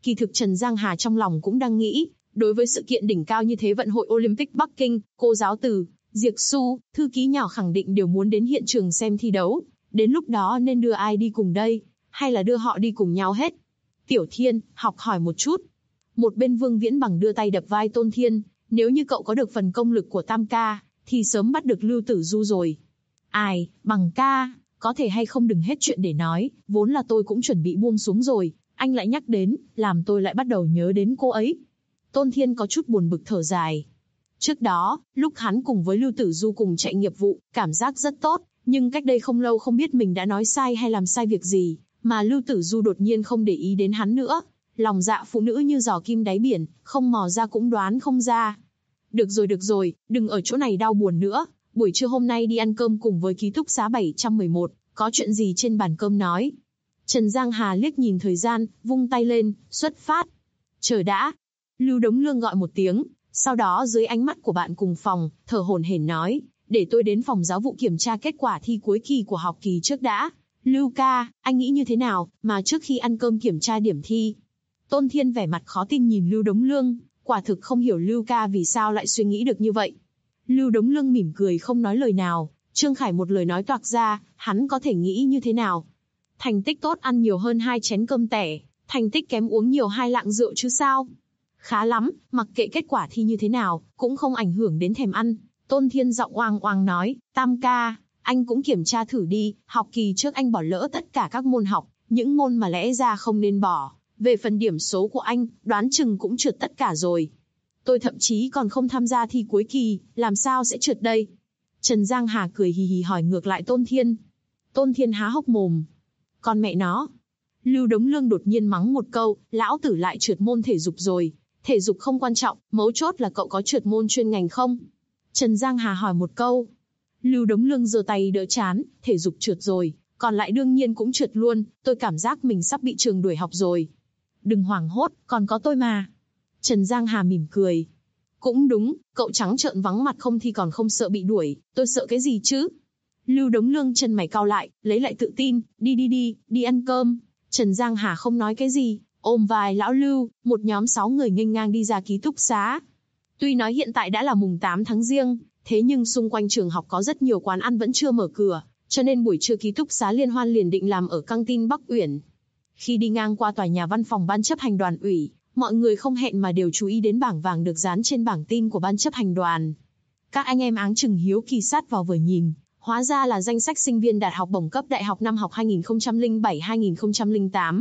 Kỳ thực Trần Giang Hà trong lòng cũng đang nghĩ, đối với sự kiện đỉnh cao như thế vận hội Olympic Bắc Kinh, cô giáo Từ, Diệc Xu, thư ký nhỏ khẳng định đều muốn đến hiện trường xem thi đấu. Đến lúc đó nên đưa ai đi cùng đây, hay là đưa họ đi cùng nhau hết? Tiểu Thiên, học hỏi một chút. Một bên Vương Viễn Bằng đưa tay đập vai Tôn Thiên, nếu như cậu có được phần công lực của Tam ca, thì sớm bắt được Lưu Tử Du rồi. Ai, Bằng ca, có thể hay không đừng hết chuyện để nói, vốn là tôi cũng chuẩn bị buông xuống rồi, anh lại nhắc đến, làm tôi lại bắt đầu nhớ đến cô ấy. Tôn Thiên có chút buồn bực thở dài. Trước đó, lúc hắn cùng với Lưu Tử Du cùng chạy nghiệp vụ, cảm giác rất tốt, nhưng cách đây không lâu không biết mình đã nói sai hay làm sai việc gì, mà Lưu Tử Du đột nhiên không để ý đến hắn nữa. Lòng dạ phụ nữ như giò kim đáy biển, không mò ra cũng đoán không ra. Được rồi, đừng ở chỗ này đau buồn nữa, buổi trưa hôm nay đi ăn cơm cùng với ký túc xá 711, có chuyện gì trên bàn cơm nói. Trần Giang Hà liếc nhìn thời gian, vung tay lên, xuất phát. Chờ đã. Lưu Đống Lương gọi một tiếng, sau đó dưới ánh mắt của bạn cùng phòng, thở hổn hển nói, để tôi đến phòng giáo vụ kiểm tra kết quả thi cuối kỳ của học kỳ trước đã. Lưu ca, anh nghĩ như thế nào, mà trước khi ăn cơm kiểm tra điểm thi? Tôn Thiên vẻ mặt khó tin nhìn Lưu Đống Lương, quả thực không hiểu Lưu ca vì sao lại suy nghĩ được như vậy. Lưu Đống Lương mỉm cười không nói lời nào, Trương Khải một lời nói toạc ra, hắn có thể nghĩ như thế nào? Thành tích tốt ăn nhiều hơn 2 chén cơm tẻ, thành tích kém uống nhiều 2 lạng rượu chứ sao? Khá lắm, mặc kệ kết quả thi như thế nào, cũng không ảnh hưởng đến thèm ăn. Tôn Thiên giọng oang oang nói, Tam ca, anh cũng kiểm tra thử đi, học kỳ trước anh bỏ lỡ tất cả các môn học, những môn mà lẽ ra không nên bỏ. Về phần điểm số của anh, đoán chừng cũng trượt tất cả rồi. Tôi thậm chí còn không tham gia thi cuối kỳ, làm sao sẽ trượt đây? Trần Giang Hà cười hì hì hỏi ngược lại Tôn Thiên. Tôn Thiên há hốc mồm. Con mẹ nó. Lưu Đống Lương đột nhiên mắng một câu, lão tử lại trượt môn thể dục rồi. Thể dục không quan trọng, mấu chốt là cậu có trượt môn chuyên ngành không? Trần Giang Hà hỏi một câu. Lưu Đống Lương giơ tay đỡ chán, thể dục trượt rồi, còn lại đương nhiên cũng trượt luôn, tôi cảm giác mình sắp bị trường đuổi học rồi. Đừng hoảng hốt, còn có tôi mà. Trần Giang Hà mỉm cười. Cũng đúng, cậu trắng trợn vắng mặt không thì còn không sợ bị đuổi, tôi sợ cái gì chứ? Lưu Đống Lương chân mày cau lại, lấy lại tự tin, đi ăn cơm. Trần Giang Hà không nói cái gì, ôm vai lão Lưu, một nhóm 6 người nghênh ngang đi ra ký túc xá. Tuy nói hiện tại đã là mùng 8 tháng Giêng, thế nhưng xung quanh trường học có rất nhiều quán ăn vẫn chưa mở cửa, cho nên buổi trưa ký túc xá liên hoan liền định làm ở căng tin Bắc Uyển. Khi đi ngang qua tòa nhà văn phòng ban chấp hành đoàn ủy, mọi người không hẹn mà đều chú ý đến bảng vàng được dán trên bảng tin của ban chấp hành đoàn. Các anh em áng chừng hiếu kỳ sát vào vừa nhìn, hóa ra là danh sách sinh viên đạt học bổng cấp đại học năm học 2007-2008.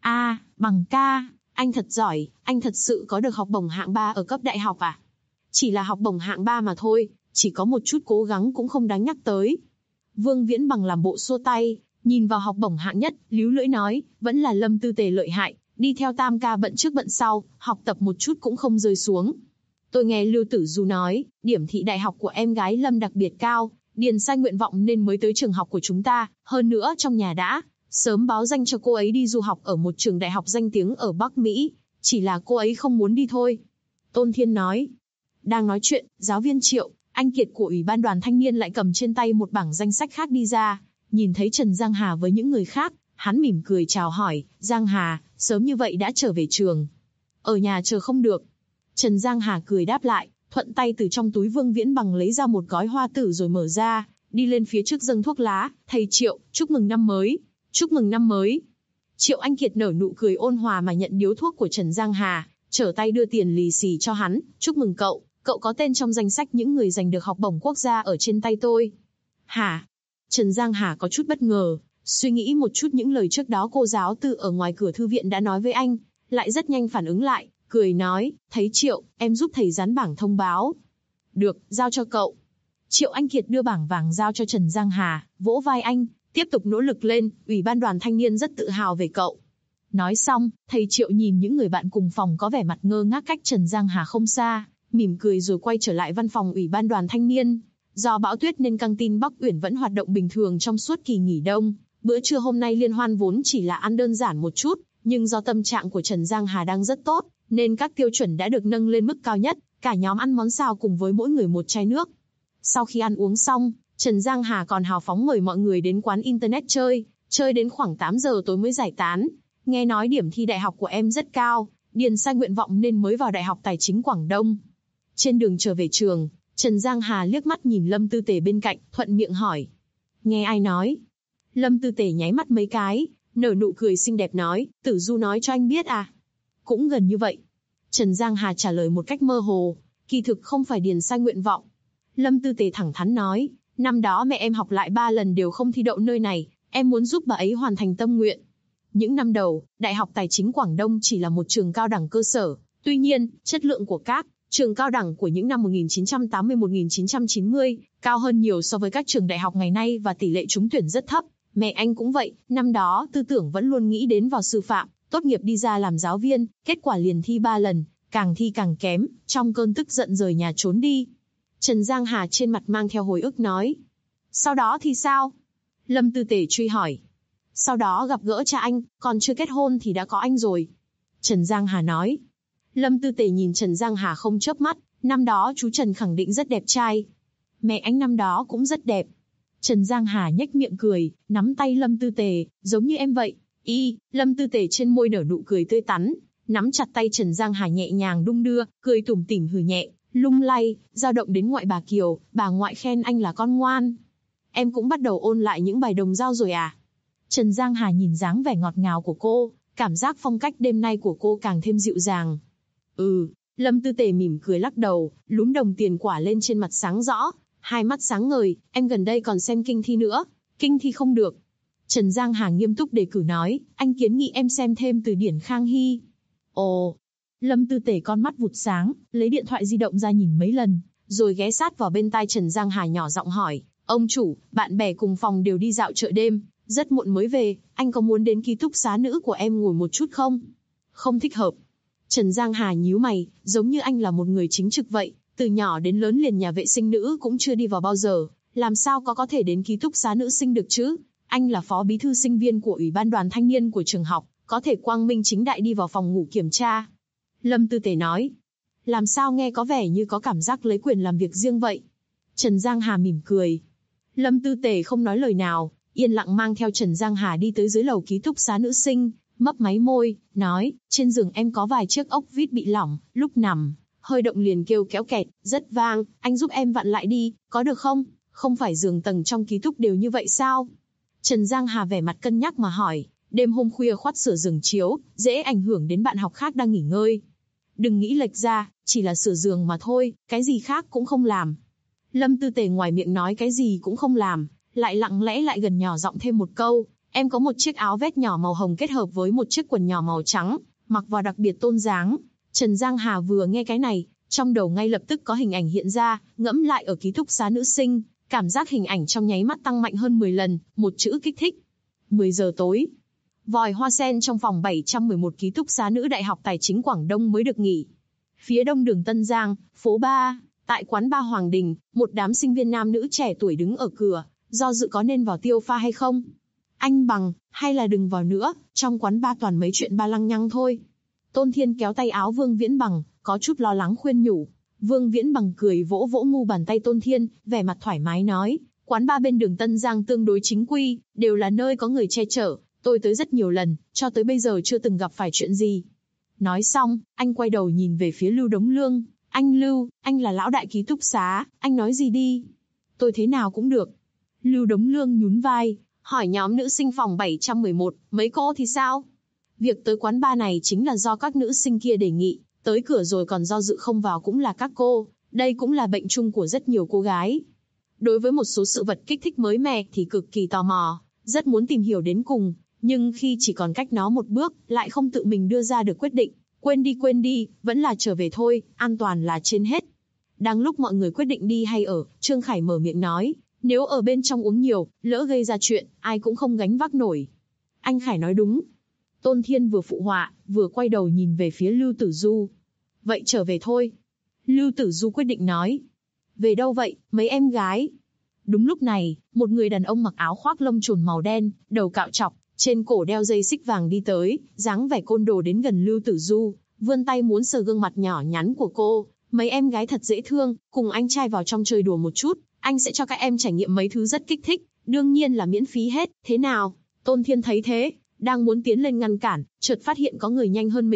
Bằng ca, anh thật giỏi, anh thật sự có được học bổng hạng 3 ở cấp đại học à? Chỉ là học bổng hạng 3 mà thôi, chỉ có một chút cố gắng cũng không đáng nhắc tới. Vương Viễn Bằng làm bộ xua tay, nhìn vào học bổng hạng nhất, líu lưỡi nói, vẫn là Lâm Tư Tề lợi hại, đi theo Tam ca bận trước bận sau, học tập một chút cũng không rơi xuống. Tôi nghe Lưu Tử Du nói, điểm thị đại học của em gái Lâm đặc biệt cao, điền sai nguyện vọng nên mới tới trường học của chúng ta, hơn nữa trong nhà đã sớm báo danh cho cô ấy đi du học ở một trường đại học danh tiếng ở Bắc Mỹ, chỉ là cô ấy không muốn đi thôi. Tôn Thiên nói. Đang nói chuyện, giáo viên Triệu, anh Kiệt của Ủy ban đoàn thanh niên lại cầm trên tay một bảng danh sách khác đi ra, nhìn thấy Trần Giang Hà với những người khác, hắn mỉm cười chào hỏi, Giang Hà, sớm như vậy đã trở về trường. Ở nhà chờ không được. Trần Giang Hà cười đáp lại, thuận tay từ trong túi Vương Viễn Bằng lấy ra một gói hoa tử rồi mở ra, đi lên phía trước dâng thuốc lá, thầy Triệu, chúc mừng năm mới, chúc mừng năm mới. Triệu Anh Kiệt nở nụ cười ôn hòa mà nhận điếu thuốc của Trần Giang Hà, trở tay đưa tiền lì xì cho hắn, chúc mừng cậu, cậu có tên trong danh sách những người giành được học bổng quốc gia ở trên tay tôi. Hả? Trần Giang Hà có chút bất ngờ, suy nghĩ một chút những lời trước đó cô giáo Tư ở ngoài cửa thư viện đã nói với anh, lại rất nhanh phản ứng lại, cười nói, thấy Triệu, em giúp thầy dán bảng thông báo. Được, giao cho cậu. Triệu Anh Kiệt đưa bảng vàng giao cho Trần Giang Hà, vỗ vai anh, tiếp tục nỗ lực lên, Ủy ban đoàn thanh niên rất tự hào về cậu. Nói xong, thầy Triệu nhìn những người bạn cùng phòng có vẻ mặt ngơ ngác cách Trần Giang Hà không xa, mỉm cười rồi quay trở lại văn phòng Ủy ban đoàn thanh niên. Do bão tuyết nên căng tin Bắc Uyển vẫn hoạt động bình thường trong suốt kỳ nghỉ đông. Bữa trưa hôm nay liên hoan vốn chỉ là ăn đơn giản một chút, nhưng do tâm trạng của Trần Giang Hà đang rất tốt, nên các tiêu chuẩn đã được nâng lên mức cao nhất, cả nhóm ăn món xào cùng với mỗi người một chai nước. Sau khi ăn uống xong, Trần Giang Hà còn hào phóng mời mọi người đến quán internet chơi đến khoảng 8 giờ tối mới giải tán. Nghe nói điểm thi đại học của em rất cao, điền sai nguyện vọng nên mới vào Đại học Tài chính Quảng Đông. Trên đường trở về trường, Trần Giang Hà liếc mắt nhìn Lâm Tư Tề bên cạnh, thuận miệng hỏi. Nghe ai nói? Lâm Tư Tề nháy mắt mấy cái, nở nụ cười xinh đẹp nói, Tử Du nói cho anh biết à? Cũng gần như vậy. Trần Giang Hà trả lời một cách mơ hồ, kỳ thực không phải điền sai nguyện vọng. Lâm Tư Tề thẳng thắn nói, năm đó mẹ em học lại 3 lần đều không thi đậu nơi này, em muốn giúp bà ấy hoàn thành tâm nguyện. Những năm đầu, Đại học Tài chính Quảng Đông chỉ là một trường cao đẳng cơ sở, tuy nhiên, chất lượng của các trường cao đẳng của những năm 1980-1990 cao hơn nhiều so với các trường đại học ngày nay và tỷ lệ trúng tuyển rất thấp. Mẹ anh cũng vậy, năm đó tư tưởng vẫn luôn nghĩ đến vào sư phạm, tốt nghiệp đi ra làm giáo viên, kết quả liền thi 3 lần, càng thi càng kém, trong cơn tức giận rời nhà trốn đi. Trần Giang Hà trên mặt mang theo hồi ức nói. Sau đó thì sao? Lâm Tư Tề truy hỏi. Sau đó gặp gỡ cha anh, còn chưa kết hôn thì đã có anh rồi. Trần Giang Hà nói. Lâm Tư Tề nhìn Trần Giang Hà không chớp mắt, năm đó chú Trần khẳng định rất đẹp trai. Mẹ anh năm đó cũng rất đẹp. Trần Giang Hà nhếch miệng cười, nắm tay Lâm Tư Tề, giống như em vậy. Lâm Tư Tề trên môi nở nụ cười tươi tắn, nắm chặt tay Trần Giang Hà nhẹ nhàng đung đưa, cười tủm tỉm hừ nhẹ, lung lay, dao động đến ngoại bà Kiều, bà ngoại khen anh là con ngoan. Em cũng bắt đầu ôn lại những bài đồng dao rồi à? Trần Giang Hà nhìn dáng vẻ ngọt ngào của cô, cảm giác phong cách đêm nay của cô càng thêm dịu dàng. Lâm Tư Tề mỉm cười lắc đầu, lúm đồng tiền quả lên trên mặt sáng rõ, hai mắt sáng ngời, em gần đây còn xem kinh thi nữa. Kinh thi không được. Trần Giang Hà nghiêm túc đề cử nói, anh kiến nghị em xem thêm từ điển Khang Hy. Ồ. Lâm Tư Tề con mắt vụt sáng, lấy điện thoại di động ra nhìn mấy lần, rồi ghé sát vào bên tai Trần Giang Hà nhỏ giọng hỏi, ông chủ, bạn bè cùng phòng đều đi dạo chợ đêm, rất muộn mới về, anh có muốn đến ký túc xá nữ của em ngồi một chút không? Không thích hợp. Trần Giang Hà nhíu mày, giống như anh là một người chính trực vậy, từ nhỏ đến lớn liền nhà vệ sinh nữ cũng chưa đi vào bao giờ, làm sao có thể đến ký túc xá nữ sinh được chứ? Anh là phó bí thư sinh viên của Ủy ban đoàn thanh niên của trường học, có thể quang minh chính đại đi vào phòng ngủ kiểm tra. Lâm Tư Tề nói, làm sao nghe có vẻ như có cảm giác lấy quyền làm việc riêng vậy? Trần Giang Hà mỉm cười. Lâm Tư Tề không nói lời nào, yên lặng mang theo Trần Giang Hà đi tới dưới lầu ký túc xá nữ sinh, mấp máy môi, nói, trên giường em có vài chiếc ốc vít bị lỏng, lúc nằm, hơi động liền kêu kéo kẹt, rất vang, anh giúp em vặn lại đi, có được không? Không phải giường tầng trong ký túc đều như vậy sao? Trần Giang Hà vẻ mặt cân nhắc mà hỏi, đêm hôm khuya khoắt sửa giường chiếu, dễ ảnh hưởng đến bạn học khác đang nghỉ ngơi. Đừng nghĩ lệch ra, chỉ là sửa giường mà thôi, cái gì khác cũng không làm. Lâm Tư Tề ngoài miệng nói cái gì cũng không làm, lại lặng lẽ lại gần nhỏ giọng thêm một câu, em có một chiếc áo vest nhỏ màu hồng kết hợp với một chiếc quần nhỏ màu trắng, mặc vào đặc biệt tôn dáng. Trần Giang Hà vừa nghe cái này, trong đầu ngay lập tức có hình ảnh hiện ra, ngẫm lại ở ký túc xá nữ sinh, cảm giác hình ảnh trong nháy mắt tăng mạnh hơn 10 lần, một chữ kích thích. 10 giờ tối, vòi hoa sen trong phòng 711 ký túc xá nữ Đại học Tài chính Quảng Đông mới được nghỉ. Phía đông đường Tân Giang, phố 3, tại quán bar Hoàng Đình, một đám sinh viên nam nữ trẻ tuổi đứng ở cửa, do dự có nên vào tiêu pha hay không. Anh Bằng, hay là đừng vào nữa, trong quán bar toàn mấy chuyện ba lăng nhăng thôi. Tôn Thiên kéo tay áo Vương Viễn Bằng, có chút lo lắng khuyên nhủ. Vương Viễn Bằng cười vỗ vỗ mu bàn tay Tôn Thiên, vẻ mặt thoải mái nói, quán bar bên đường Tân Giang tương đối chính quy, đều là nơi có người che chở, tôi tới rất nhiều lần, cho tới bây giờ chưa từng gặp phải chuyện gì. Nói xong, anh quay đầu nhìn về phía Lưu Đống Lương, anh Lưu, anh là lão đại ký túc xá, anh nói gì đi. Tôi thế nào cũng được. Lưu Đống Lương nhún vai, hỏi nhóm nữ sinh phòng 711, mấy cô thì sao? Việc tới quán bar này chính là do các nữ sinh kia đề nghị, tới cửa rồi còn do dự không vào cũng là các cô, đây cũng là bệnh chung của rất nhiều cô gái. Đối với một số sự vật kích thích mới mẻ thì cực kỳ tò mò, rất muốn tìm hiểu đến cùng, nhưng khi chỉ còn cách nó một bước, lại không tự mình đưa ra được quyết định. Quên đi, vẫn là trở về thôi, an toàn là trên hết. Đang lúc mọi người quyết định đi hay ở, Trương Khải mở miệng nói, nếu ở bên trong uống nhiều, lỡ gây ra chuyện, ai cũng không gánh vác nổi. Anh Khải nói đúng. Tôn Thiên vừa phụ họa, vừa quay đầu nhìn về phía Lưu Tử Du. Vậy trở về thôi. Lưu Tử Du quyết định nói. Về đâu vậy, mấy em gái? Đúng lúc này, một người đàn ông mặc áo khoác lông trồn màu đen, đầu cạo trọc, trên cổ đeo dây xích vàng đi tới, dáng vẻ côn đồ đến gần Lưu Tử Du, vươn tay muốn sờ gương mặt nhỏ nhắn của cô. Mấy em gái thật dễ thương, cùng anh trai vào trong chơi đùa một chút, anh sẽ cho các em trải nghiệm mấy thứ rất kích thích, đương nhiên là miễn phí hết, thế nào? Tôn Thiên thấy thế, đang muốn tiến lên ngăn cản, chợt phát hiện có người nhanh hơn mình,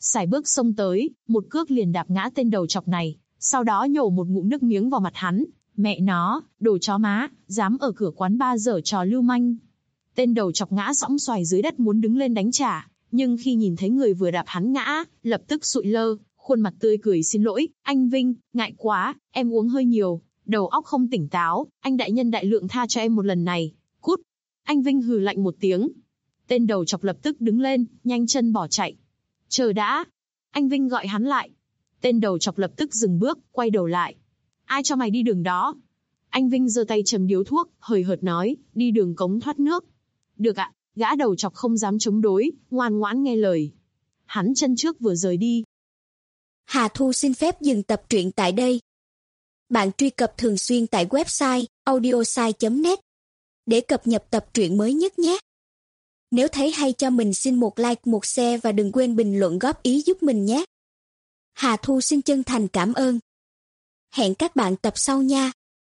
sải bước xông tới, một cước liền đạp ngã tên đầu chọc này, sau đó nhổ một ngụm nước miếng vào mặt hắn. Mẹ nó, đồ chó má, dám ở cửa quán bar giở trò lưu manh. Tên đầu chọc ngã sõng xoài dưới đất muốn đứng lên đánh trả, nhưng khi nhìn thấy người vừa đạp hắn ngã, lập tức sụi lơ, khuôn mặt tươi cười xin lỗi, anh Vinh, ngại quá, em uống hơi nhiều, đầu óc không tỉnh táo, anh đại nhân đại lượng tha cho em một lần này, cút. Anh Vinh hừ lạnh một tiếng. Tên đầu chọc lập tức đứng lên, nhanh chân bỏ chạy. Chờ đã. Anh Vinh gọi hắn lại. Tên đầu chọc lập tức dừng bước, quay đầu lại. Ai cho mày đi đường đó? Anh Vinh giơ tay châm điếu thuốc, hời hợt nói, đi đường cống thoát nước. Được ạ, gã đầu chọc không dám chống đối, ngoan ngoãn nghe lời. Hắn chân trước vừa rời đi. Hà Thu xin phép dừng tập truyện tại đây. Bạn truy cập thường xuyên tại website audiosai.net để cập nhật tập truyện mới nhất nhé. Nếu thấy hay cho mình xin một like, một share và đừng quên bình luận góp ý giúp mình nhé. Hà Thu xin chân thành cảm ơn. Hẹn các bạn tập sau nha.